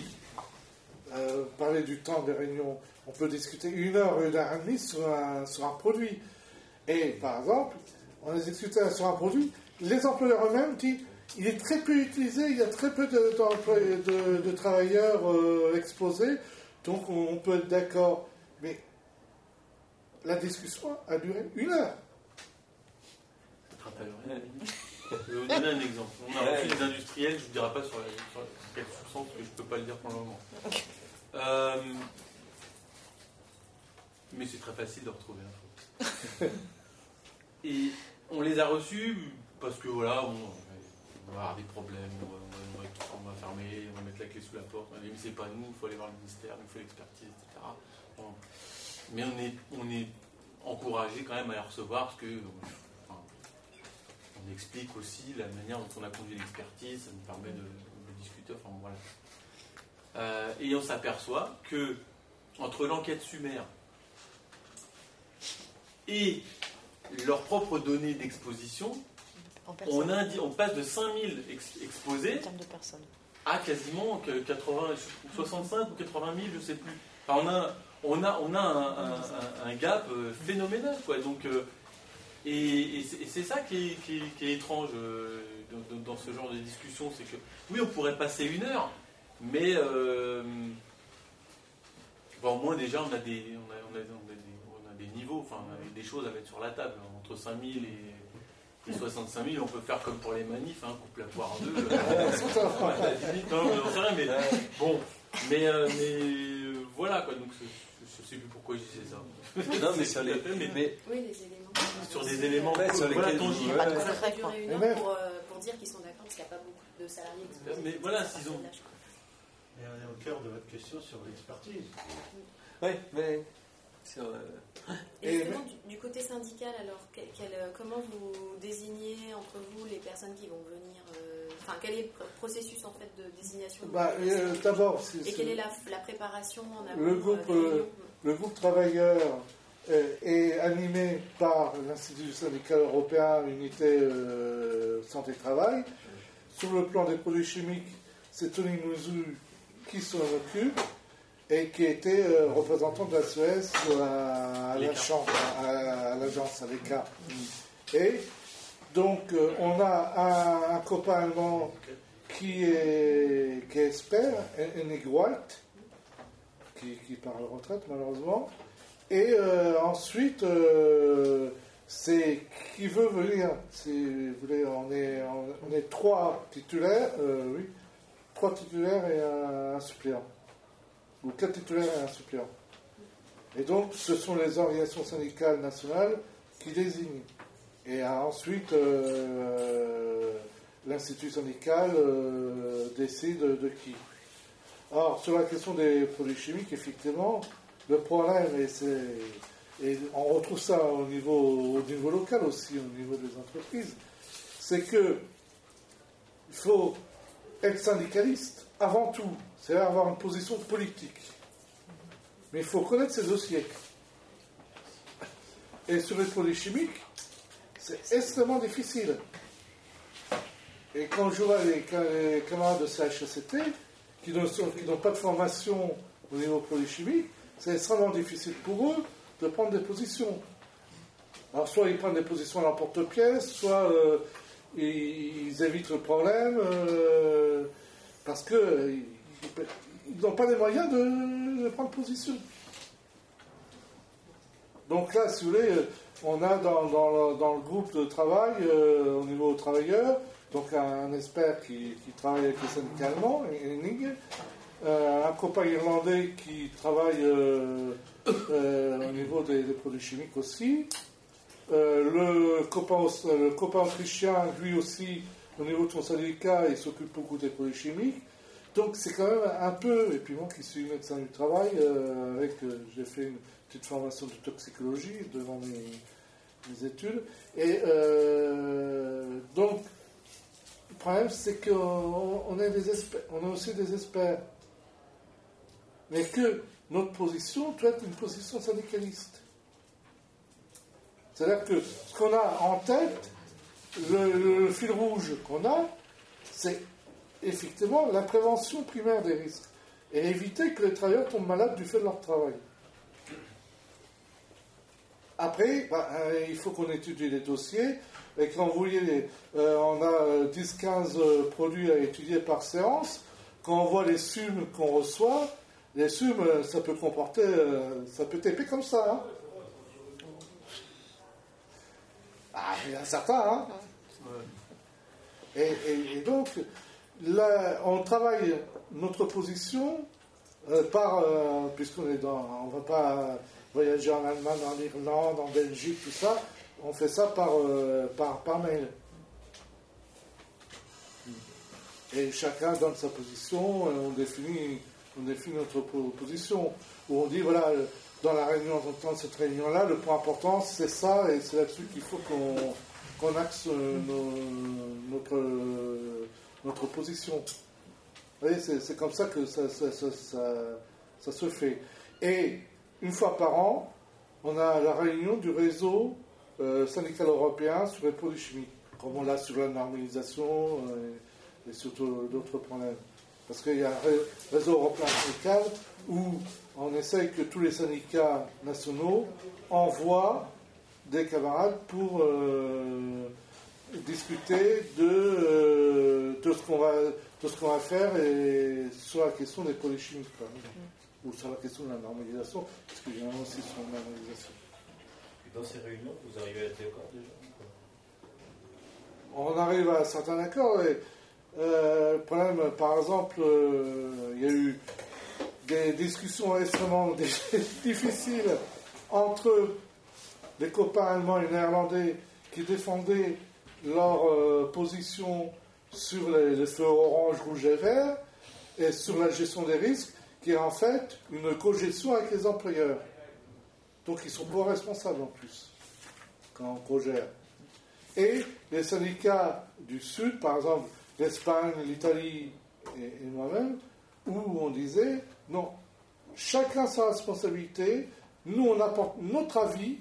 Speaker 2: Euh, parler du temps des réunions. On peut discuter une heure, une heure et demie sur un, sur un produit. Et par exemple, on a discuté sur un produit, les employeurs eux-mêmes disent il est très peu utilisé, il y a très peu de, d'employés- de, de travailleurs euh, exposés, donc on, on peut être d'accord. Mais la discussion a duré une heure.
Speaker 4: Je vais vous donner un exemple. On a reçu des industriels, je ne vous dirai pas sur, la, sur quelle substance, parce que je ne peux pas le dire pour le moment. Euh, mais c'est très facile de retrouver l'info. Et on les a reçus parce que voilà, on, on va avoir des problèmes, on va, on va, on va fermer, on va mettre la clé sous la porte. On a dit, mais c'est pas nous, il faut aller voir le ministère, il faut l'expertise, et cetera. Bon. Mais on est, on est encouragé quand même à les recevoir parce que enfin, on explique aussi la manière dont on a conduit l'expertise, ça nous permet de, de discuter. Enfin, voilà. Euh, et on s'aperçoit que entre l'enquête Sumer et leurs propres données d'exposition,
Speaker 5: En
Speaker 4: on,
Speaker 5: personne,
Speaker 4: indi- on passe de cinq mille ex- exposés
Speaker 5: en termes de personnes.
Speaker 4: à quasiment que quatre-vingts, soixante-cinq ou quatre-vingt mille, je sais plus. Enfin, on a, on a, on a un, un- un- un gap euh, phénoménal, quoi. Donc, euh, et, et c'est, et c'est ça qui est, qui est- qui est étrange euh, dans, dans- dans ce genre de discussion, c'est que oui, on pourrait passer une heure, mais euh, bon, au moins déjà on a des, on a, on a- on a des, on a des niveaux, enfin on a des choses à mettre sur la table entre cinq mille et et soixante-cinq mille, on peut faire comme pour les manifs, hein, coupe la poire en deux. euh, ouais, à la limite, non, mais j'en sais rien, mais bon, mais, euh, mais euh, voilà quoi. Donc je, je sais plus pourquoi je disais ça.
Speaker 6: Non, mais sur les.
Speaker 4: mais,
Speaker 6: Mais,
Speaker 1: Oui, les éléments.
Speaker 4: sur des éléments
Speaker 6: Ouais, sur
Speaker 4: voilà,
Speaker 6: lesquels-
Speaker 4: tangibles.
Speaker 6: ouais, ouais.
Speaker 1: Ça ferait durer une
Speaker 2: Mais
Speaker 1: heure
Speaker 2: même-
Speaker 1: pour, euh, pour dire qu'ils sont d'accord parce qu'il n'y a pas beaucoup de salariés exposés.
Speaker 4: Mais voilà, s'ils ont-
Speaker 3: Et on est au cœur de votre question sur l'expertise.
Speaker 6: ouais, mais. Sur, euh,
Speaker 1: Et
Speaker 2: Et
Speaker 1: justement, du, du côté syndical, alors, quel- quel, euh, comment vous désignez entre vous les personnes qui vont venir euh, Enfin, quel est le pr- processus en fait de désignation
Speaker 2: Bah,
Speaker 1: de
Speaker 2: euh,
Speaker 1: ces-
Speaker 2: d'abord, c'est-
Speaker 1: Et
Speaker 2: c'est-
Speaker 1: quelle est la, la préparation en amont
Speaker 2: Le groupe,
Speaker 1: euh, des réunions
Speaker 2: le groupe travailleur euh, est animé par l'Institut syndical européen, unité euh, santé-travail. Sur le plan des produits chimiques, c'est Tony Mouzou qui s'en occupe et qui était euh, représentant de la Suez à, à la
Speaker 4: L'E C A.
Speaker 2: chambre, à, à l'agence, à l'E C A. Et donc, euh, on a un, un copain allemand qui est, qui est expert, Henning White, qui, qui part à la retraite malheureusement. Et euh, ensuite, euh, c'est qui veut venir. Si vous voulez, on est, on, on est trois titulaires, euh, oui, trois titulaires et un, un suppléant, ou quatre titulaires et un suppléant. Et donc, ce sont les organisations syndicales nationales qui désignent. Et euh, ensuite, euh, l'institut syndical euh, décide de, de qui. Alors, sur la question des produits chimiques, effectivement, le problème, et, c'est, et on retrouve ça au niveau, au niveau local aussi, au niveau des entreprises, c'est que il faut être syndicaliste avant tout, c'est-à-dire avoir une position politique. Mais il faut connaître ses dossiers. Et sur les produits chimiques, c'est extrêmement difficile. Et quand je vois les, les camarades de C H S C T, qui n'ont pas de formation au niveau produits chimiques, c'est extrêmement difficile pour eux de prendre des positions. Alors soit ils prennent des positions à l'emporte-pièce, soit euh, ils, ils évitent le problème, euh, parce qu'ils n'ont pas les moyens de, de prendre position. Donc là, si vous voulez, on a dans, dans, le, dans le groupe de travail, euh, au niveau travailleurs, donc un, un expert qui, qui travaille avec les syndicats allemands, Henning, euh, un copain irlandais qui travaille euh, euh, au niveau des, des produits chimiques aussi, euh, le, copain, le copain autrichien, lui aussi, au niveau de son syndicat, il s'occupe beaucoup des produits chimiques. Donc c'est quand même un peu, et puis moi qui suis médecin du travail, euh, avec, euh, j'ai fait une petite formation de toxicologie devant mes, mes études, et euh, donc le problème c'est qu'on on est, des experts, on est aussi des experts, mais que notre position doit être une position syndicaliste. C'est-à-dire que ce qu'on a en tête, le, le fil rouge qu'on a, c'est effectivement la prévention primaire des risques et éviter que les travailleurs tombent malades du fait de leur travail. Après, bah, euh, il faut qu'on étudie les dossiers, et quand vous voyez, euh, on a dix à quinze euh, produits à étudier par séance, quand on voit les S U M qu'on reçoit, les S U M, euh, ça peut comporter, euh, ça peut taper comme ça. Hein. Ah, il y en a certains, hein. Et, et, et donc, là, on travaille notre position euh, par, euh, puisqu'on est dans, on ne va pas voyager en Allemagne, en Irlande, en Belgique, tout ça, on fait ça par, euh, par, par mail. Et chacun donne sa position, on définit, on définit notre position, où on dit, voilà, dans la réunion, dans cette réunion-là, le point important, c'est ça, et c'est là-dessus qu'il faut qu'on, qu'on axe euh, nos, notre, euh, notre position. Vous voyez, c'est, c'est comme ça que ça, ça, ça, ça, ça se fait. Et une fois par an, on a la réunion du réseau euh, syndical européen sur les produits chimiques, comme on l'a sur la normalisation euh, et surtout d'autres problèmes. Parce qu'il y a un réseau européen syndical où on essaye que tous les syndicats nationaux envoient des camarades pour euh, discuter de, euh, de, ce qu'on va, de ce qu'on va faire et sur la question des produits chimiques, par exemple. Ou sur la question de la normalisation, parce qu'il y en a aussi sur la normalisation.
Speaker 7: Et dans ces réunions, vous arrivez à être d'accord déjà?
Speaker 2: On arrive à certains accords. Et, euh, le problème, par exemple, euh, il y a eu des discussions extrêmement difficiles entre les copains allemands et néerlandais qui défendaient leur euh, position sur les, les feux orange, rouge et vert et sur la gestion des risques, qui est en fait une co-gestion avec les employeurs. Donc ils sont pas responsables en plus, quand on co-gère. Et les syndicats du Sud, par exemple l'Espagne, l'Italie et, et moi-même, où on disait, non, chacun sa responsabilité, nous on apporte notre avis,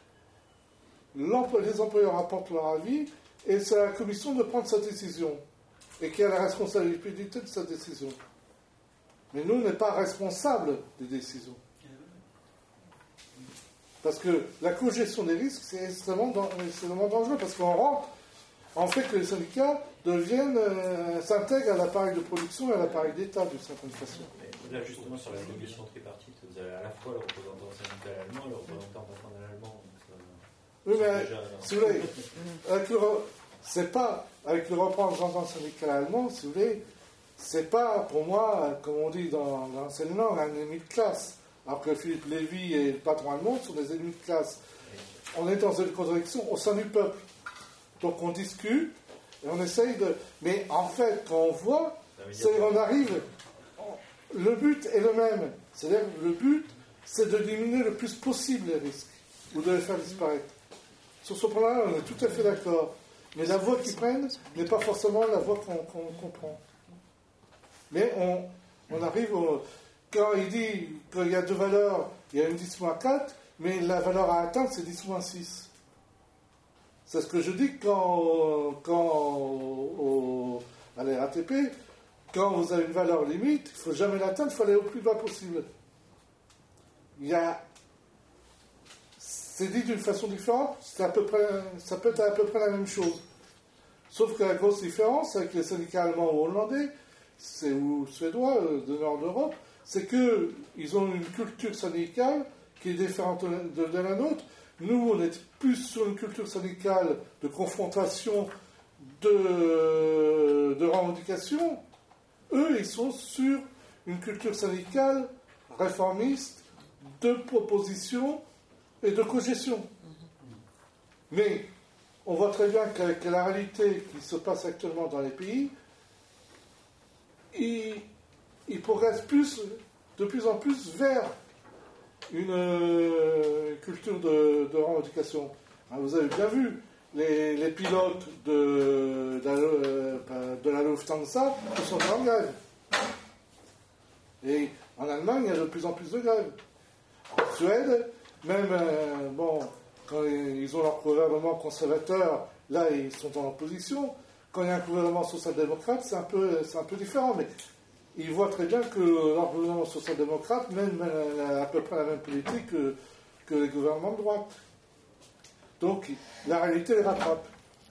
Speaker 2: les employeurs apportent leur avis, et c'est à la commission de prendre sa décision, et qui a la responsabilité de sa décision. Mais nous, on n'est pas responsables des décisions. Parce que la co-gestion des risques, c'est extrêmement, extrêmement dangereux, parce qu'on rentre, en fait, que les syndicats deviennent, euh, s'intègrent à l'appareil de production et à l'appareil d'État, d'une certaine façon.
Speaker 7: Là, justement, sur la négociation tripartite, vous avez à la fois le représentant syndical allemand et le représentant patronal allemand.
Speaker 2: Oui, mais, déjà, si vous voulez, avec le, c'est pas, avec le représentant syndical allemand, si vous voulez, c'est pas, pour moi, comme on dit dans l'enseignement, un ennemi de classe. Alors que Philippe Lévy et le patron allemand sont des ennemis de classe. On est dans une contradiction au sein du peuple. Donc on discute, Et on essaye de... Mais en fait, quand on voit, c'est on arrive... Le but est le même. C'est-à-dire le but, c'est de diminuer le plus possible les risques, ou de les faire disparaître. Sur ce point-là, on est tout à fait d'accord. Mais la voie qu'ils prennent n'est pas forcément la voie qu'on, qu'on, qu'on prend. Mais on, on arrive au... Quand il dit qu'il y a deux valeurs, il y a une dix moins quatre, mais la valeur à atteindre, c'est dix moins six. C'est ce que je dis quand, quand au, à la R A T P, quand vous avez une valeur limite, il ne faut jamais l'atteindre, il faut aller au plus bas possible. Il y a... C'est dit d'une façon différente, c'est à peu près, ça peut être à peu près la même chose. Sauf que la grosse différence avec les syndicats allemands ou hollandais, c'est, ou suédois de nord d'Europe, c'est qu'ils ont une culture syndicale qui est différente de, de la nôtre. Nous, on est plus sur une culture syndicale de confrontation, de, de revendication. Eux, ils sont sur une culture syndicale réformiste, de proposition et de cogestion. Mais on voit très bien qu'avec la réalité qui se passe actuellement dans les pays, ils, ils progressent plus, de plus en plus vers une euh, culture de, de revendication. Alors vous avez bien vu, les, les pilotes de, de, la, de la Lufthansa sont en grève. Et en Allemagne, il y a de plus en plus de grèves. En Suède, même, euh, bon, quand ils ont leur gouvernement conservateur, là, ils sont en opposition. Quand il y a un gouvernement social-démocrate, c'est un peu, c'est un peu différent. Mais ils voient très bien que leur gouvernement social-démocrate mène à peu près la même politique que, que les gouvernements de droite. Donc, la réalité les rattrape.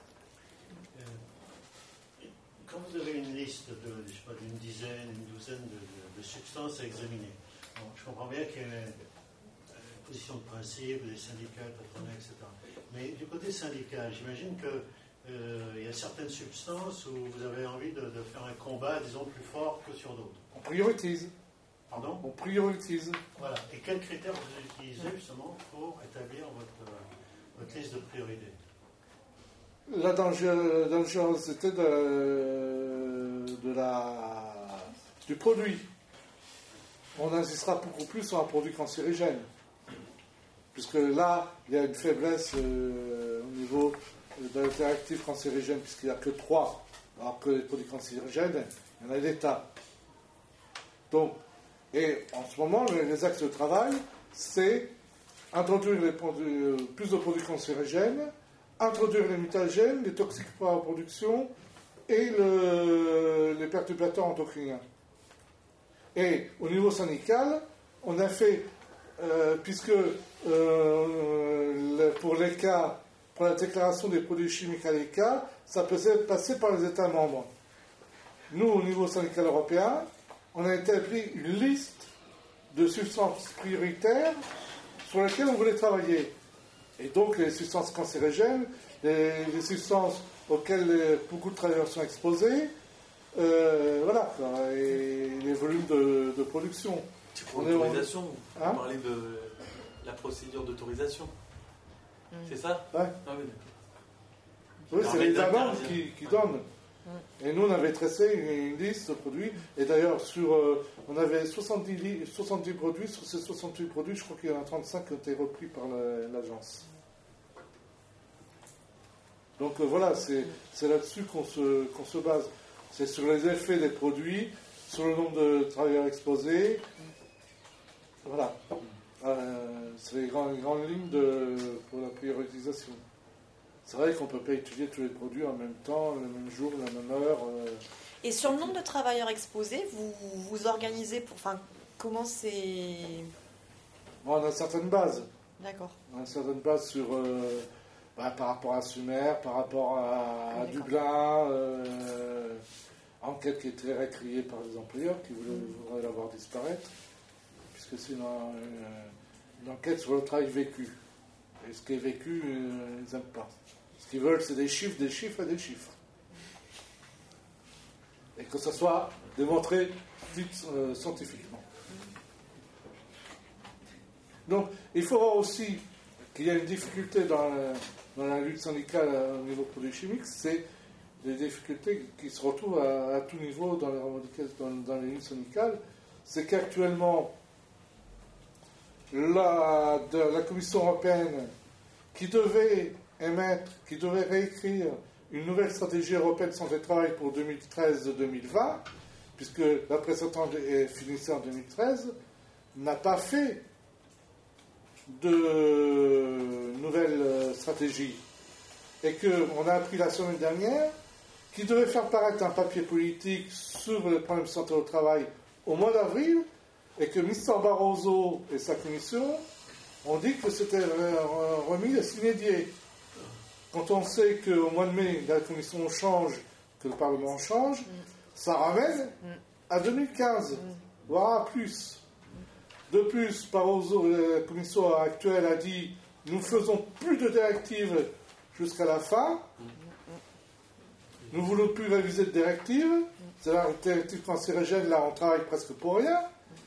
Speaker 3: Quand vous avez une liste de, je sais pas, d'une dizaine, une douzaine de, de, de substances à examiner, bon, je comprends bien qu'il y a une, une position de principe, des syndicats, patronats, et cetera. Mais du côté syndical, j'imagine qu'il euh, y a certaines substances où vous avez envie de, de faire un combat, disons, plus fort que sur d'autres.
Speaker 2: On priorise.
Speaker 3: Pardon ?
Speaker 2: On priorise.
Speaker 3: Voilà. Et quels critères vous utilisez justement pour établir votre, votre liste de priorités ?
Speaker 2: La dangerosité de, de la, du produit. On insistera beaucoup plus sur un produit cancérigène. Puisque là, il y a une faiblesse euh, au niveau de l'interactif cancérigène, puisqu'il n'y a que trois, alors que les produits cancérigènes, il y en a des tas. Donc, et en ce moment, les, les axes de travail, c'est introduire les produits, plus de produits cancérigènes, introduire les mutagènes, les toxiques pour la reproduction et le, les perturbateurs endocriniens. Et au niveau syndical, on a fait, euh, puisque euh, le, pour l'E C A, pour la déclaration des produits chimiques à l'E C A, ça peut passer par les États membres. Nous, au niveau syndical européen, on a établi une liste de substances prioritaires sur lesquelles on voulait travailler. Et donc, les substances cancérigènes, les, les substances auxquelles les, beaucoup de travailleurs sont exposés, euh, voilà, et les volumes de, de production.
Speaker 4: Pour l'autorisation, vous hein parlez de la procédure d'autorisation. Mmh. C'est ça ?
Speaker 2: Ouais. Ah oui, oui, c'est les Allemands qui, qui donnent. Et nous, on avait tracé une, une liste de produits. Et d'ailleurs, sur, euh, on avait soixante-dix, soixante-dix produits. Sur ces soixante-huit produits, je crois qu'il y en a trente-cinq qui ont été repris par la, l'agence. Donc euh, voilà, c'est, c'est là-dessus qu'on se, qu'on se base. C'est sur les effets des produits, sur le nombre de travailleurs exposés. Voilà. Euh, c'est les grandes, les grandes lignes de, pour la prioritisation. C'est vrai qu'on ne peut pas étudier tous les produits en même temps, le même jour, la même heure. Euh...
Speaker 5: Et sur le nombre de travailleurs exposés, vous vous organisez pour... Enfin, comment c'est...
Speaker 2: Bon, on a certaines bases.
Speaker 5: D'accord.
Speaker 2: On a certaines bases sur, euh, bah, par rapport à Sumer, par rapport à, à Dublin, euh, enquête qui est très récriée par les employeurs qui voulaient, mmh. voudraient la voir disparaître, puisque c'est une, une, une enquête sur le travail vécu. Et ce qui est vécu, euh, ils n'aiment pas. Ce qu'ils veulent, c'est des chiffres, des chiffres et des chiffres. Et que ça soit démontré euh, scientifiquement. Donc, il faut voir aussi qu'il y a une difficulté dans la, dans la lutte syndicale au niveau produits chimiques, c'est des difficultés qui se retrouvent à, à tout niveau dans les revendications, dans, dans les lignes syndicales, c'est qu'actuellement, la, de, la Commission européenne, qui devait émettre, qui devait réécrire une nouvelle stratégie européenne de santé de travail pour deux mille treize deux mille vingt, puisque la précédente est finissée en deux mille treize, n'a pas fait de nouvelle stratégie. Et qu'on a appris la semaine dernière qu'il devait faire paraître un papier politique sur les problèmes de santé au travail au mois d'avril, et que mister Barroso et sa commission ont dit que c'était remis à s'inédier. Quand on sait qu'au mois de mai, la commission change, que le Parlement change, ça ramène à deux mille quinze, voire à plus. De plus, Barroso, la commission actuelle a dit « nous ne faisons plus de directives jusqu'à la fin, nous ne voulons plus réviser de directives, c'est la directive cancérigène, là on travaille presque pour rien,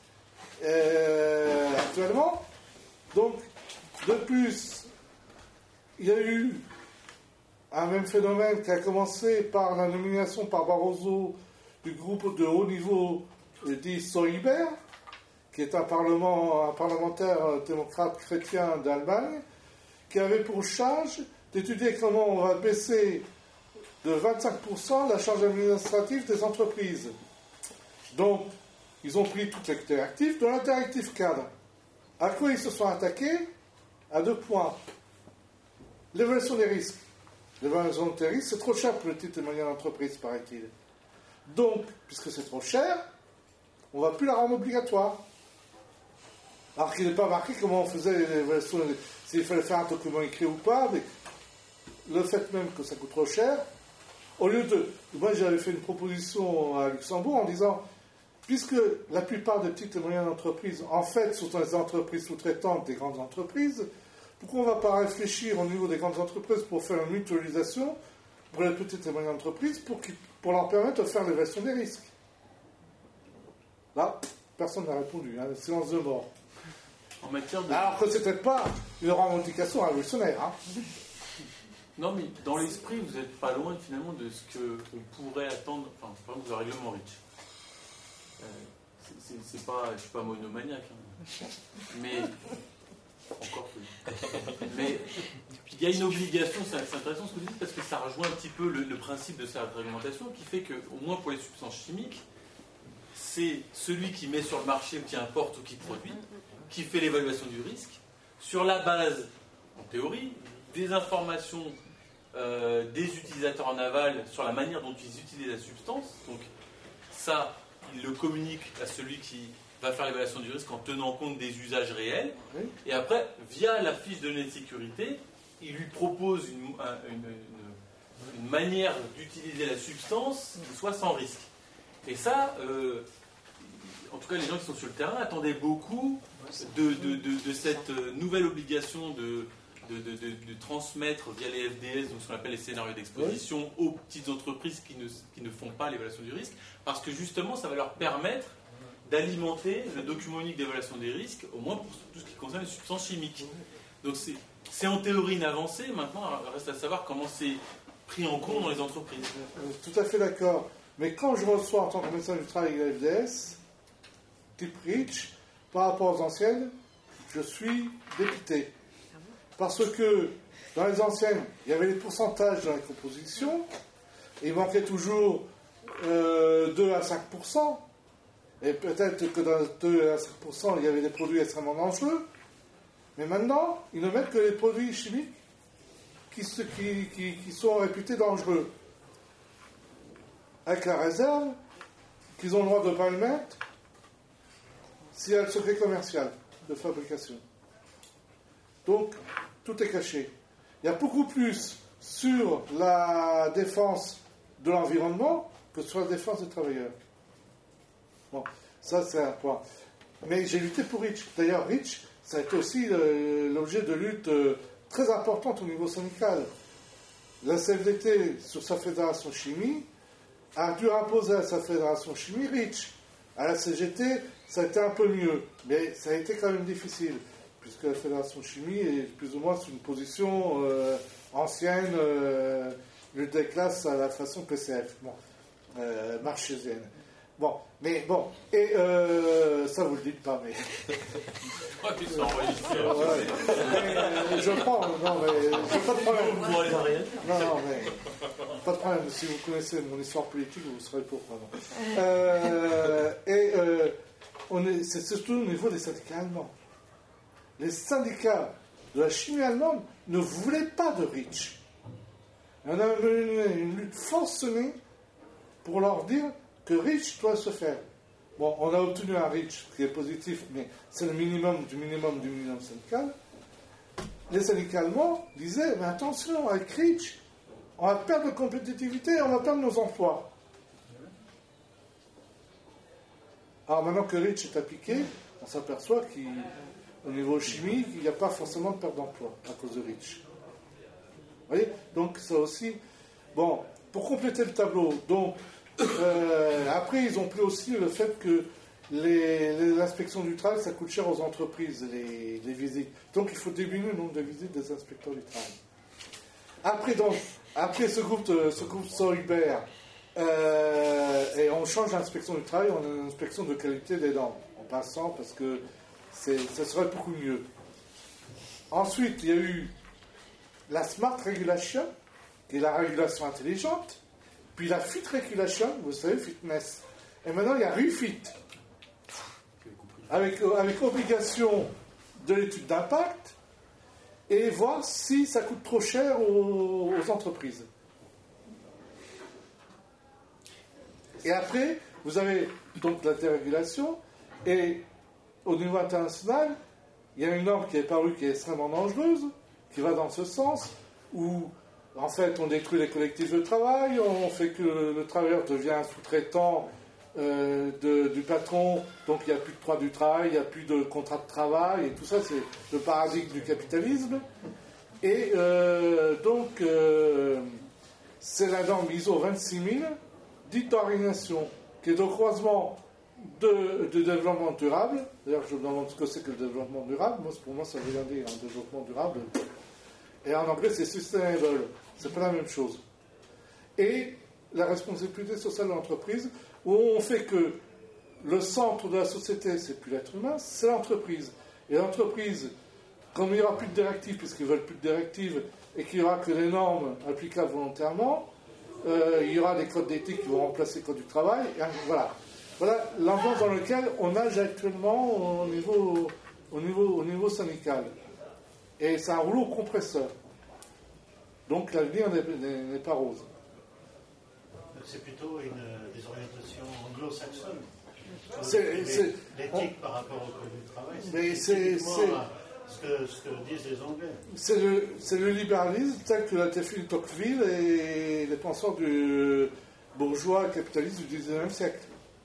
Speaker 2: euh, actuellement. Donc, de plus, il y a eu un même phénomène qui a commencé par la nomination par Barroso du groupe de haut niveau dit Soiber, qui est un, parlement, un parlementaire démocrate chrétien d'Allemagne, qui avait pour charge d'étudier comment on va baisser de vingt-cinq pour cent la charge administrative des entreprises. Donc, ils ont pris toutes les directives, dont la directive cadre. À quoi ils se sont attaqués? À deux points. L'évaluation des risques. L'évaluation des risques, c'est trop cher pour les petites et moyennes entreprises, paraît-il. Donc, puisque c'est trop cher, on ne va plus la rendre obligatoire. Alors qu'il n'est pas marqué comment on faisait l'évaluation, s'il fallait faire un document écrit ou pas, mais le fait même que ça coûte trop cher, au lieu de... Moi, j'avais fait une proposition à Luxembourg en disant, puisque la plupart des petites et moyennes entreprises, en fait, sont des entreprises sous-traitantes des grandes entreprises, pourquoi on ne va pas réfléchir au niveau des grandes entreprises pour faire une mutualisation pour les petites et moyennes entreprises pour, pour leur permettre de faire l'évaluation des risques? Là, personne n'a répondu, hein, silence de mort.
Speaker 4: En matière de...
Speaker 2: Alors que ce n'était pas une revendication révolutionnaire. Hein.
Speaker 4: Non, mais dans l'esprit, vous n'êtes pas loin finalement de ce qu'on pourrait attendre, enfin, par exemple, le règlement Reach. Euh, c'est, c'est, c'est pas, je ne suis pas monomaniaque, hein. Mais, encore plus. Mais il y a une obligation, c'est, c'est intéressant ce que vous dites, parce que ça rejoint un petit peu le, le principe de cette réglementation, qui fait qu'au moins pour les substances chimiques, c'est celui qui met sur le marché ou qui importe ou qui produit, qui fait l'évaluation du risque, sur la base, en théorie, des informations euh, des utilisateurs en aval sur la manière dont ils utilisent la substance. Donc ça, il le communique à celui qui va faire l'évaluation du risque en tenant compte des usages réels. Et après, via la fiche de données de sécurité, il lui propose une, une, une, une manière d'utiliser la substance qui soit sans risque. Et ça... Euh, en tout cas, les gens qui sont sur le terrain attendaient beaucoup de, de, de, de cette nouvelle obligation de, de, de, de, de transmettre via les F D S, donc ce qu'on appelle les scénarios d'exposition, aux petites entreprises qui ne, qui ne font pas l'évaluation du risque, parce que justement, ça va leur permettre d'alimenter le document unique d'évaluation des risques, au moins pour tout ce qui concerne les substances chimiques. Donc c'est, c'est en théorie une avancée, maintenant, il reste à savoir comment c'est pris en compte dans les entreprises.
Speaker 2: Tout à fait d'accord. Mais quand je reçois en tant que médecin du travail la F D S, type Reach, par rapport aux anciennes, je suis dépité. Parce que dans les anciennes, il y avait les pourcentages dans les compositions, et il manquait toujours euh, deux à cinq pour cent, et peut-être que dans deux à cinq pour cent, il y avait des produits extrêmement dangereux, mais maintenant, ils ne mettent que les produits chimiques qui, qui, qui, qui sont réputés dangereux, avec la réserve qu'ils ont le droit de ne pas le mettre s'il y a le secret commercial de fabrication. Donc, tout est caché. Il y a beaucoup plus sur la défense de l'environnement que sur la défense des travailleurs. Bon, ça c'est un point. Mais j'ai lutté pour Reach. D'ailleurs, Reach, ça a été aussi euh, l'objet de luttes euh, très importantes au niveau syndical. La C F D T, sur sa fédération chimie, a dû imposer à sa fédération chimie Reach. À la C G T, ça a été un peu mieux, mais ça a été quand même difficile, puisque la fédération chimie est plus ou moins sur une position euh, ancienne, euh, lutte des classes à la façon P C F, bon, euh, marxisienne. Bon, mais bon, et euh, ça vous le dites pas, mais.
Speaker 4: Ouais, puis c'est enregistré.
Speaker 2: Ouais, mais, je prends, non, mais j'ai pas de problème. Non, non, mais pas de problème. Si vous connaissez mon histoire politique, vous serez pour vraiment. Euh, et euh, on est, c'est surtout au niveau des syndicats allemands. Les syndicats de la chimie allemande ne voulaient pas de Reach. On a mené une lutte forcenée pour leur dire que Reach doit se faire. Bon, on a obtenu un Reach qui est positif, mais c'est le minimum du minimum du minimum syndical. Les syndicats allemands disaient, mais attention, avec Reach, on va perdre de compétitivité et on va perdre nos emplois. Alors maintenant que Reach est appliqué, on s'aperçoit qu'au niveau chimique, il n'y a pas forcément de perte d'emploi à cause de Reach. Vous voyez? Donc ça aussi... Bon, pour compléter le tableau, donc... Euh, après, ils ont pris aussi le fait que les, les inspections du travail, ça coûte cher aux entreprises, les, les visites. Donc, il faut diminuer le nombre de visites des inspecteurs du travail. Après, donc, après ce groupe, de, ce groupe Sohibert, euh, et on change l'inspection du travail, on a une inspection de qualité des normes, en passant, parce que c'est, ça serait beaucoup mieux. Ensuite, il y a eu la Smart Regulation, qui est la régulation intelligente. Puis la Fit Regulation, vous savez, fitness. Et maintenant, il y a Refit, avec, avec obligation de l'étude d'impact, et voir si ça coûte trop cher aux, aux entreprises. Et après, vous avez donc la dérégulation, et au niveau international, il y a une norme qui est parue qui est extrêmement dangereuse, qui va dans ce sens, où en fait, on détruit les collectifs de travail, on fait que le, le travailleur devient un sous-traitant euh, de, du patron, donc il n'y a plus de droit du travail, il n'y a plus de contrat de travail, et tout ça, c'est le paradigme du capitalisme. Et euh, donc, euh, c'est la norme I S O vingt-six mille, dite d'organisation, qui est au croisement de, de développement durable. D'ailleurs, je me demande ce que c'est que le développement durable. Moi, pour moi, ça veut dire un développement durable. Et en anglais, c'est sustainable. C'est pas la même chose. Et la responsabilité sociale de l'entreprise, où on fait que le centre de la société, c'est plus l'être humain, c'est l'entreprise. Et l'entreprise, comme il n'y aura plus de directives, puisqu'ils ne veulent plus de directives, et qu'il n'y aura que des normes applicables volontairement, euh, il y aura des codes d'éthique qui vont remplacer les codes du travail. Et voilà. Voilà l'ambiance dans laquelle on nage actuellement au niveau, au niveau, au niveau syndical. Et c'est un rouleau compresseur. Donc l'avenir n'est, n'est, n'est pas rose.
Speaker 3: C'est plutôt une, des orientations anglo-saxonnes.
Speaker 2: C'est, c'est,
Speaker 3: l'éthique
Speaker 2: on,
Speaker 3: par rapport au code du travail, c'est,
Speaker 2: mais c'est, c'est
Speaker 3: ce, que, ce que disent les Anglais.
Speaker 2: C'est le, c'est le libéralisme tel que l'a défini Tocqueville et les penseurs du bourgeois capitaliste du dix-neuvième siècle.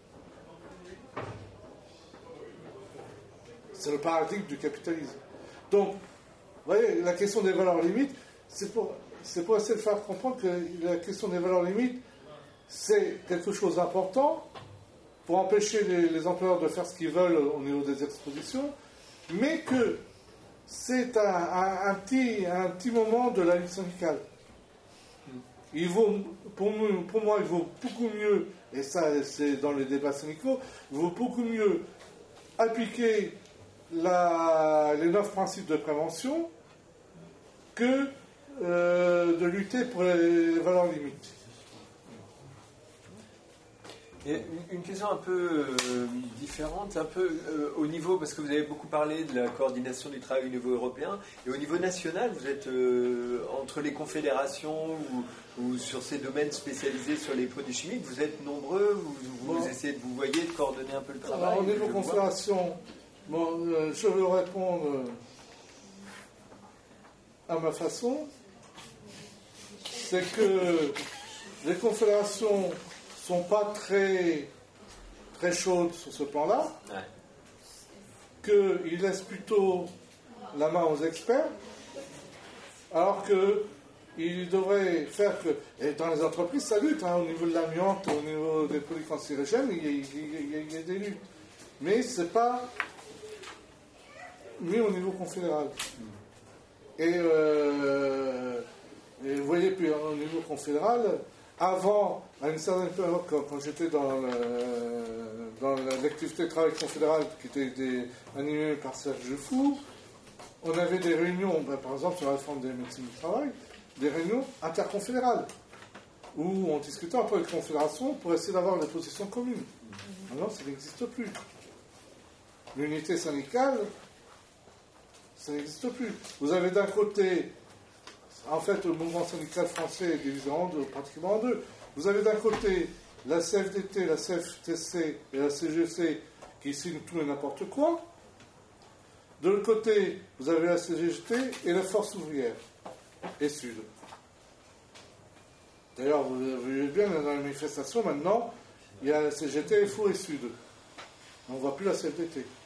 Speaker 2: C'est le paradigme du capitalisme. Donc, vous voyez, la question des valeurs limites, c'est pour, c'est pour essayer de faire comprendre que la question des valeurs limites, c'est quelque chose d'important pour empêcher les, les employeurs de faire ce qu'ils veulent au niveau des expositions, mais que c'est un, un, un, petit, un petit moment de la lutte syndicale. Il vaut, pour, pour moi, il vaut beaucoup mieux, et ça c'est dans les débats syndicaux, il vaut beaucoup mieux appliquer la, les neuf principes de prévention que euh, de lutter pour les valeurs limites.
Speaker 6: Et une question un peu euh, différente, un peu euh, au niveau, parce que vous avez beaucoup parlé de la coordination du travail au niveau européen, et au niveau national, vous êtes euh, entre les confédérations ou, ou sur ces domaines spécialisés sur les produits chimiques, vous êtes nombreux, vous, vous, bon. essayez de vous voyez, de coordonner un peu le travail.
Speaker 2: Alors, au niveau confédération, bon, euh, je vais répondre euh, à ma façon. C'est que les confédérations sont pas très, très chaudes sur ce plan-là, ouais. Qu'ils laissent plutôt la main aux experts, alors qu'ils devraient faire que, et dans les entreprises, ça lutte, hein, au niveau de l'amiante, au niveau des produits cancérigènes, il y, a, il, y a, il y a des luttes. Mais c'est pas mis au niveau confédéral. Et, euh, et vous voyez, puis au niveau confédéral, avant, à une certaine période, quand, quand j'étais dans, le, dans l'activité de travail confédéral qui était des, animée par Serge Fou, on avait des réunions, ben, par exemple sur la réforme des médecines du travail, des réunions interconfédérales, où on discutait entre les confédérations pour essayer d'avoir des positions communes. Maintenant, ça n'existe plus. L'unité syndicale, ça n'existe plus. Vous avez d'un côté, en fait, le mouvement syndical français est divisé en deux, pratiquement en deux. Vous avez d'un côté la C F D T, la C F T C et la C G C qui signent tout et n'importe quoi. De l'autre côté, vous avez la C G T et la Force ouvrière et Sud. D'ailleurs, vous voyez bien, dans les manifestations, maintenant, il y a la C G T, F O et Sud. On ne voit plus la C F D T.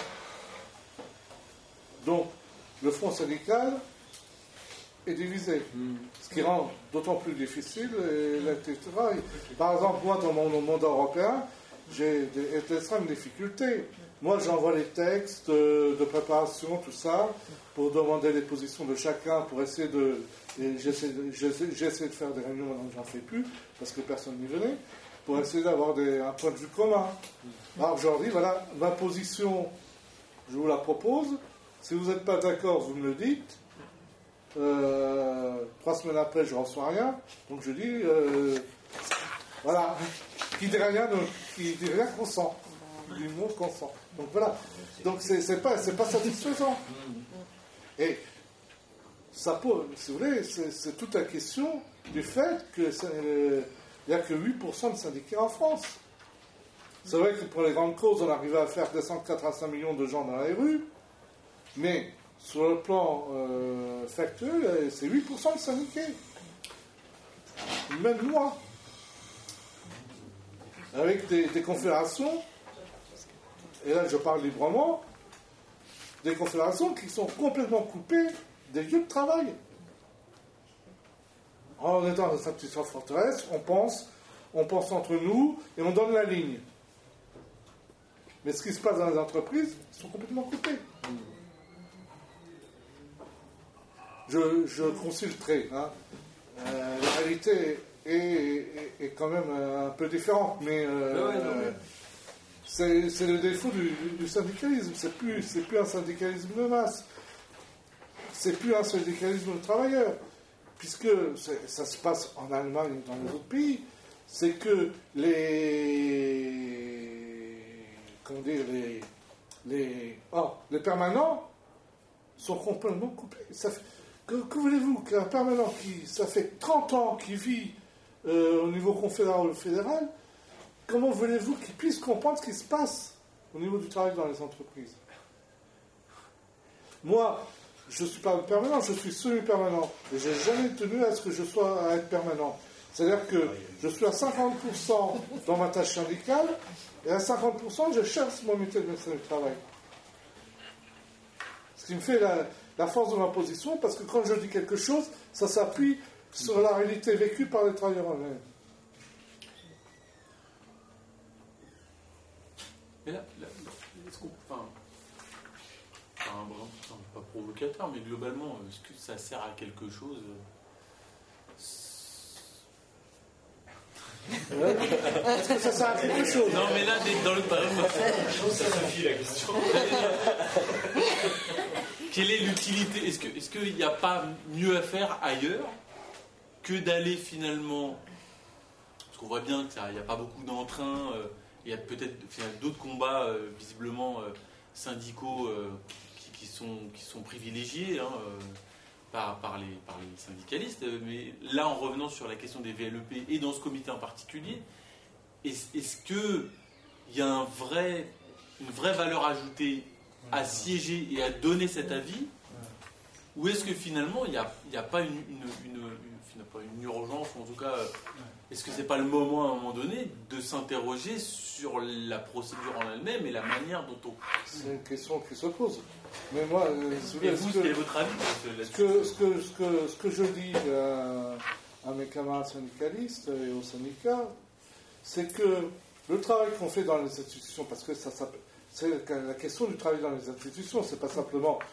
Speaker 2: Donc, le front syndical est divisé. Mm. Ce qui rend d'autant plus difficile l'activité de travail. Par exemple, moi, dans mon mandat européen, j'ai d'extrêmes difficultés. Moi, j'envoie les textes de, de préparation, tout ça, pour demander les positions de chacun, pour essayer de... J'essaie de faire des réunions, maintenant que j'en fais plus, parce que personne n'y venait, pour essayer d'avoir des, un point de vue commun. Alors, je leur dis, voilà, ma position, je vous la propose. Si vous n'êtes pas d'accord, vous me le dites. Euh, trois semaines après, je ne reçois rien. Donc, je dis, euh, voilà, qui dit rien, qui dit rien consent. Du mot consent. Donc voilà. Donc c'est, c'est pas, c'est pas satisfaisant. Et ça pose, si vous voulez, c'est, c'est toute la question du fait qu'il n'y a que huit pour cent de syndiqués en France. C'est vrai que pour les grandes causes, on arrivait à faire descendre quatre à cinq millions de gens dans les rues, mais sur le plan euh, factuel, c'est huit pour cent de syndiqués. Même moi. Avec des, des confédérations, et là je parle librement, des confédérations qui sont complètement coupées des lieux de travail. En étant dans sa petite forteresse, on pense, on pense entre nous et on donne la ligne. Mais ce qui se passe dans les entreprises, ils sont complètement coupés. Je, je concilie le trait. Hein. Euh, la réalité est, est, est quand même un peu différente, mais euh, ouais, ouais, ouais. C'est, c'est le défaut du, du syndicalisme. C'est plus, c'est plus un syndicalisme de masse. C'est plus un syndicalisme de travailleurs. Puisque ça se passe en Allemagne et dans les autres pays. C'est que les... Comment dire les, les, oh, les permanents sont complètement coupés. Ça fait, que, que voulez-vous qu'un permanent qui, ça fait trente ans qu'il vit euh, au niveau confédéral ou fédéral, comment voulez-vous qu'il puisse comprendre ce qui se passe au niveau du travail dans les entreprises? Moi, je ne suis pas permanent, je suis semi-permanent. Et je n'ai jamais tenu à ce que je sois à être permanent. C'est-à-dire que je suis à cinquante pour cent dans ma tâche syndicale et à cinquante pour cent je cherche mon métier de médecin du travail. Ce qui me fait la, la force de ma position, parce que quand je dis quelque chose, ça s'appuie sur la réalité vécue par les travailleurs eux-mêmes.
Speaker 4: Mais là, là est-ce qu'on... Enfin, un brin, enfin, pas provocateur, mais globalement, est-ce que ça sert à quelque chose?
Speaker 2: Est-ce que ça sert à quelque chose?
Speaker 4: Non, mais là, dans le
Speaker 7: ça suffit la question.
Speaker 4: Quelle est l'utilité? Est-ce que, est-ce qu'il n'y a pas mieux à faire ailleurs que d'aller finalement... Parce qu'on voit bien qu'il n'y a pas beaucoup d'entrain, euh, il y a peut-être finalement, d'autres combats euh, visiblement euh, syndicaux euh, qui, qui, sont, qui sont privilégiés hein, euh, par, par, les, par les syndicalistes. Mais là, en revenant sur la question des V L E P et dans ce comité en particulier, est-ce, est-ce qu'il y a un vrai, une vraie valeur ajoutée à siéger et à donner cet avis, ou est-ce que finalement il n'y a, a pas une, une, une, une, pas une urgence, ou en tout cas, est-ce que c'est pas le moment à un moment donné de s'interroger sur la procédure en elle-même et la manière dont on...
Speaker 2: C'est une question qui se pose. Mais moi, euh,
Speaker 4: et vous, quel est votre avis
Speaker 2: ce que, ce, que, ce, que, ce que je dis à, à mes camarades syndicalistes et aux syndicats, c'est que le travail qu'on fait dans les institutions, parce que ça s'appelle... C'est la question du travail dans les institutions, c'est pas simplement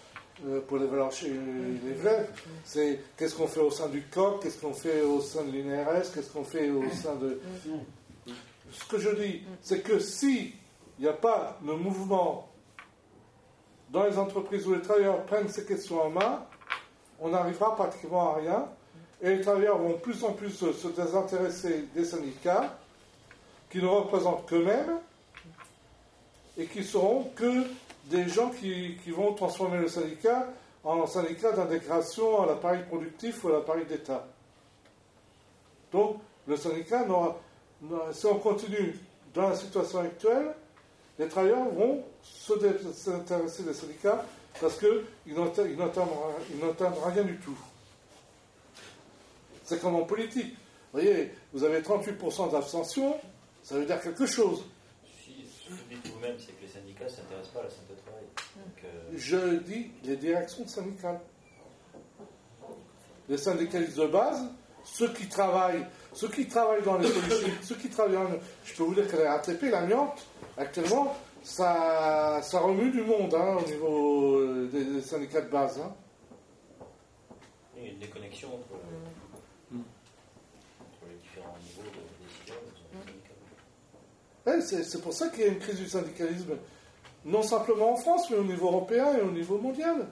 Speaker 2: euh, pour les valeurs chez les V L E P. C'est qu'est-ce qu'on fait au sein du C O C, qu'est-ce qu'on fait au sein de l'I N R S, qu'est-ce qu'on fait au sein de... Ce que je dis, c'est que si il n'y a pas de mouvement dans les entreprises où les travailleurs prennent ces questions en main, on n'arrivera pratiquement à rien. Et les travailleurs vont de plus en plus se désintéresser des syndicats, qui ne représentent qu'eux-mêmes, et qui seront que des gens qui, qui vont transformer le syndicat en syndicat d'intégration à l'appareil productif ou à l'appareil d'État. Donc, le syndicat n'aura... Si on continue dans la situation actuelle, les travailleurs vont se désintéresser des syndicats parce qu'ils n'entendent rien du tout. C'est comme en politique. Vous voyez, vous avez trente-huit pour cent d'abstention, ça veut dire quelque chose.
Speaker 7: Si ce que vous dites vous-même, c'est que les syndicats ne s'intéressent pas à la santé au travail. Donc, euh...
Speaker 2: Je dis les directions syndicales. Les syndicalistes de base, ceux qui travaillent, ceux qui travaillent dans les politiques, ceux qui travaillent dans... Je peux vous dire que la R T P, l'amiante, actuellement, ça, ça remue du monde hein, au niveau des, des syndicats de base. Hein.
Speaker 7: Il y a une déconnexion entre...
Speaker 2: Ouais, c'est, c'est pour ça qu'il y a une crise du syndicalisme, non simplement en France, mais au niveau européen et au niveau mondial.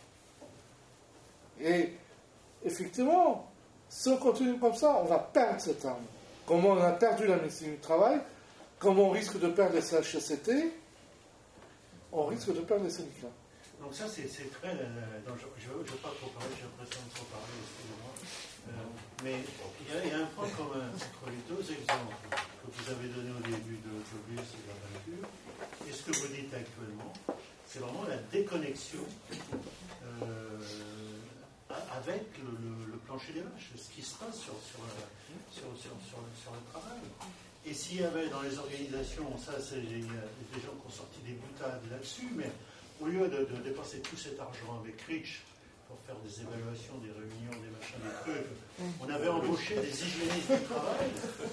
Speaker 2: Et effectivement, si on continue comme ça, on va perdre cette arme. Comme on a perdu la médecine du travail, comme on risque de perdre les C H S C T, on risque de perdre les syndicats.
Speaker 3: Donc ça, c'est, c'est très... Euh, donc je ne veux pas trop parler, j'ai l'impression de trop parler, excusez-moi. Euh, mais il y, a, il y a un point commun entre les deux exemples que vous avez donnés au début de l'autobus et de la peinture, et ce que vous dites actuellement, c'est vraiment la déconnexion euh, avec le, le, le plancher des vaches, ce qui se passe sur, sur, la, sur, sur, sur, le, sur le travail. Et s'il y avait dans les organisations, ça, c'est, il y a des gens qui ont sorti des boutades là-dessus, mais au lieu de, de dépenser tout cet argent avec Rich pour faire des évaluations, des réunions, des machins, des trucs, on avait embauché des hygiénistes du travail.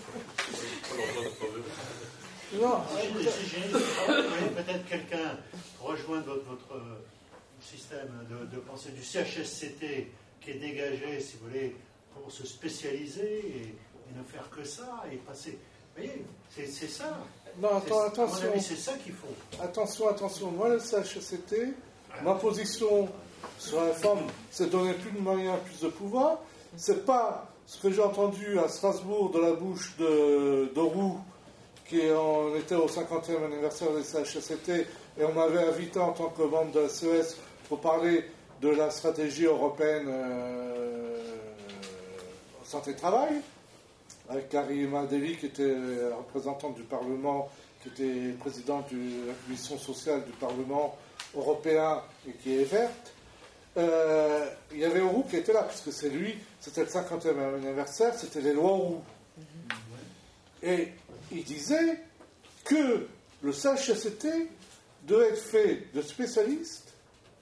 Speaker 2: Non,
Speaker 3: des hygiénistes du travail. Vous voyez, peut-être quelqu'un pour rejoindre votre, votre système de, de pensée du C H S C T qui est dégagé, si vous voulez, pour se spécialiser et, et ne faire que ça et passer. Vous voyez, c'est, c'est ça.
Speaker 2: Non, attends,
Speaker 3: c'est,
Speaker 2: attention.
Speaker 3: À mon avis, c'est ça qu'il faut.
Speaker 2: Attention, attention. Moi, le C H S C T, ma position sur la réforme, c'est de donner plus de moyens, plus de pouvoir. C'est pas ce que j'ai entendu à Strasbourg de la bouche de, de Roux, qui en était au cinquantième anniversaire des C H S C T, et on m'avait invité en tant que membre de la C E S pour parler de la stratégie européenne euh, santé-travail, avec Karima Deli, qui était représentante du Parlement, qui était présidente de la commission sociale du Parlement européen et qui est verte. Euh, il y avait Roux qui était là, puisque c'est lui, c'était le cinquantième anniversaire, c'était les lois Roux. Et il disait que le C H S C T devait être fait de spécialistes,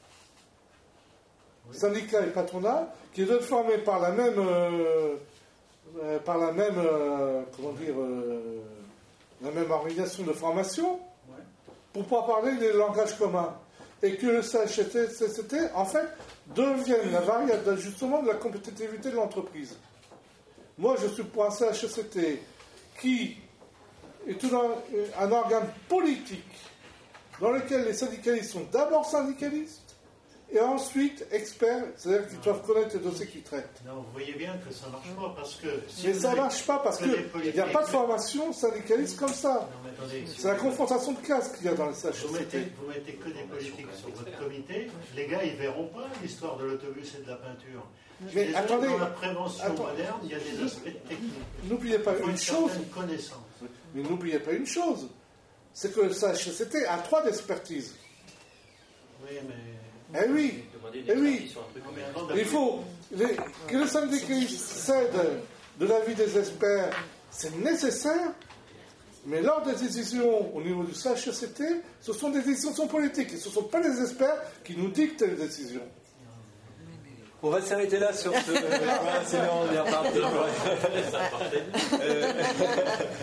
Speaker 2: oui. syndicats et patronat, qui doivent être formés par la même, euh, euh, par la même, euh, comment dire, euh, la même organisation de formation, ouais. pour pouvoir parler des langages communs. Et que le C H S C T, en fait, devienne la variable d'ajustement de la compétitivité de l'entreprise. Moi, je suis pour un C H S C T qui est un, un organe politique dans lequel les syndicalistes sont d'abord syndicalistes et ensuite experts, c'est-à-dire qu'ils doivent connaître les dossiers qu'ils traitent.
Speaker 3: Non, vous voyez bien que ça ne marche pas parce que... Si
Speaker 2: mais ça ne marche pas parce qu'il n'y a pas de formation syndicaliste comme ça. Non, mais attendez, si c'est la confrontation de classes qu'il y a dans le C H S C T.
Speaker 3: Vous mettez, vous mettez que des politiques sur votre comité, les gars, ils ne verront pas l'histoire de l'autobus et de la peinture.
Speaker 2: Mais
Speaker 3: désolé,
Speaker 2: attendez,
Speaker 3: dans la prévention
Speaker 2: attends,
Speaker 3: moderne, il y a des aspects techniques.
Speaker 2: N'oubliez pas
Speaker 3: il faut
Speaker 2: une, une chose.
Speaker 3: Connaissance.
Speaker 2: Mais n'oubliez pas une chose, c'est que le C H S C T a trois d'expertise.
Speaker 3: Oui, mais...
Speaker 2: Eh oui, eh oui. Il faut les, que le syndicaliste cède de l'avis des experts, c'est nécessaire, mais lors des décisions au niveau du C H S C T, ce sont des décisions politiques, et ce ne sont pas les experts qui nous dictent les décisions.
Speaker 6: On va s'arrêter là sur ce. Sinon, on est reparti.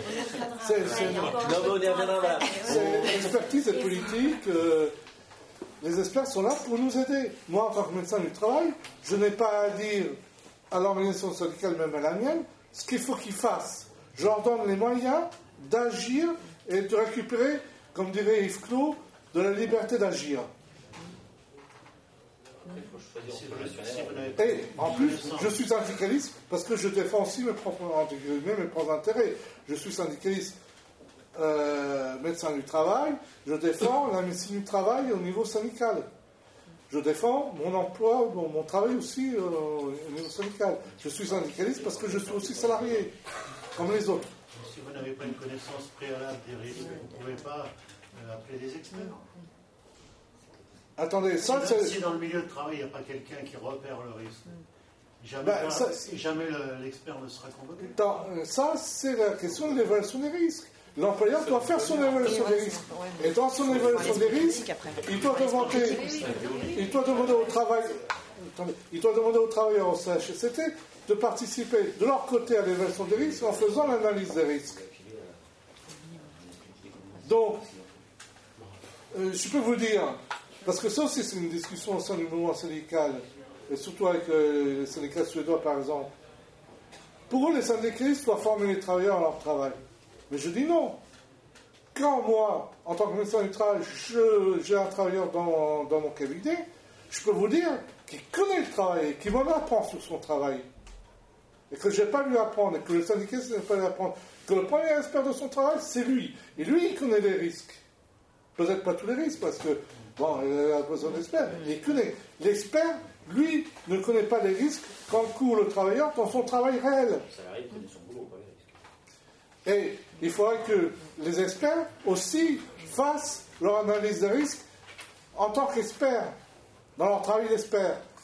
Speaker 2: C'est, c'est,
Speaker 6: non, mais on y reviendra. Voilà.
Speaker 2: C'est l'expertise et politique. Euh, les experts sont là pour nous aider. Moi, en tant que médecin du travail, je n'ai pas à dire à l'organisation syndicale, même à la mienne, ce qu'il faut qu'ils fassent. Je leur donne les moyens d'agir et de récupérer, comme dirait Yves Clos, de la liberté d'agir. Et en plus, je suis syndicaliste parce que je défends aussi mes propres, mes propres intérêts. Je suis syndicaliste euh, médecin du travail, je défends la médecine du travail au niveau syndical. Je défends mon emploi, mon, mon travail aussi euh, au niveau syndical. Je suis syndicaliste parce que je suis aussi salarié, comme les autres.
Speaker 3: Si vous n'avez pas une connaissance préalable des risques, vous ne pouvez pas euh, appeler des experts.
Speaker 2: Attendez, ça
Speaker 3: si,
Speaker 2: c'est...
Speaker 3: si dans le milieu de travail, il n'y a pas quelqu'un qui repère le risque, jamais,
Speaker 2: ben,
Speaker 3: pas,
Speaker 2: ça,
Speaker 3: jamais le, l'expert ne sera convoqué.
Speaker 2: Dans, ça, c'est la question de l'évaluation des risques. L'employeur doit faire son évaluation des risques. Et dans son évaluation des risques, il doit demander, il doit demander au travail, attendez, il doit demander aux travailleurs au C H S C T de participer de leur côté à l'évaluation des risques en faisant l'analyse des risques. Donc, euh, je peux vous dire, parce que ça aussi c'est une discussion au sein du mouvement syndical, et surtout avec euh, les syndicats suédois par exemple. Pour eux, les syndicalistes doivent former les travailleurs à leur travail. Mais je dis non. Quand moi, en tant que médecin du travail, je, j'ai un travailleur dans, dans mon cabinet, je peux vous dire qu'il connaît le travail, qu'il m'en apprend sur son travail. Et que je n'ai pas à lui apprendre, et que le syndicaliste n'a pas à lui apprendre. Que le premier expert de son travail, c'est lui. Et lui, il connaît les risques. Peut-être pas tous les risques, parce que, bon, il a besoin d'experts, mais il connaît. L'expert, lui, ne connaît pas les risques qu'encourt le travailleur dans son travail réel. Et il faudrait que les experts aussi fassent leur analyse des risques en tant qu'experts, dans leur travail d'expert.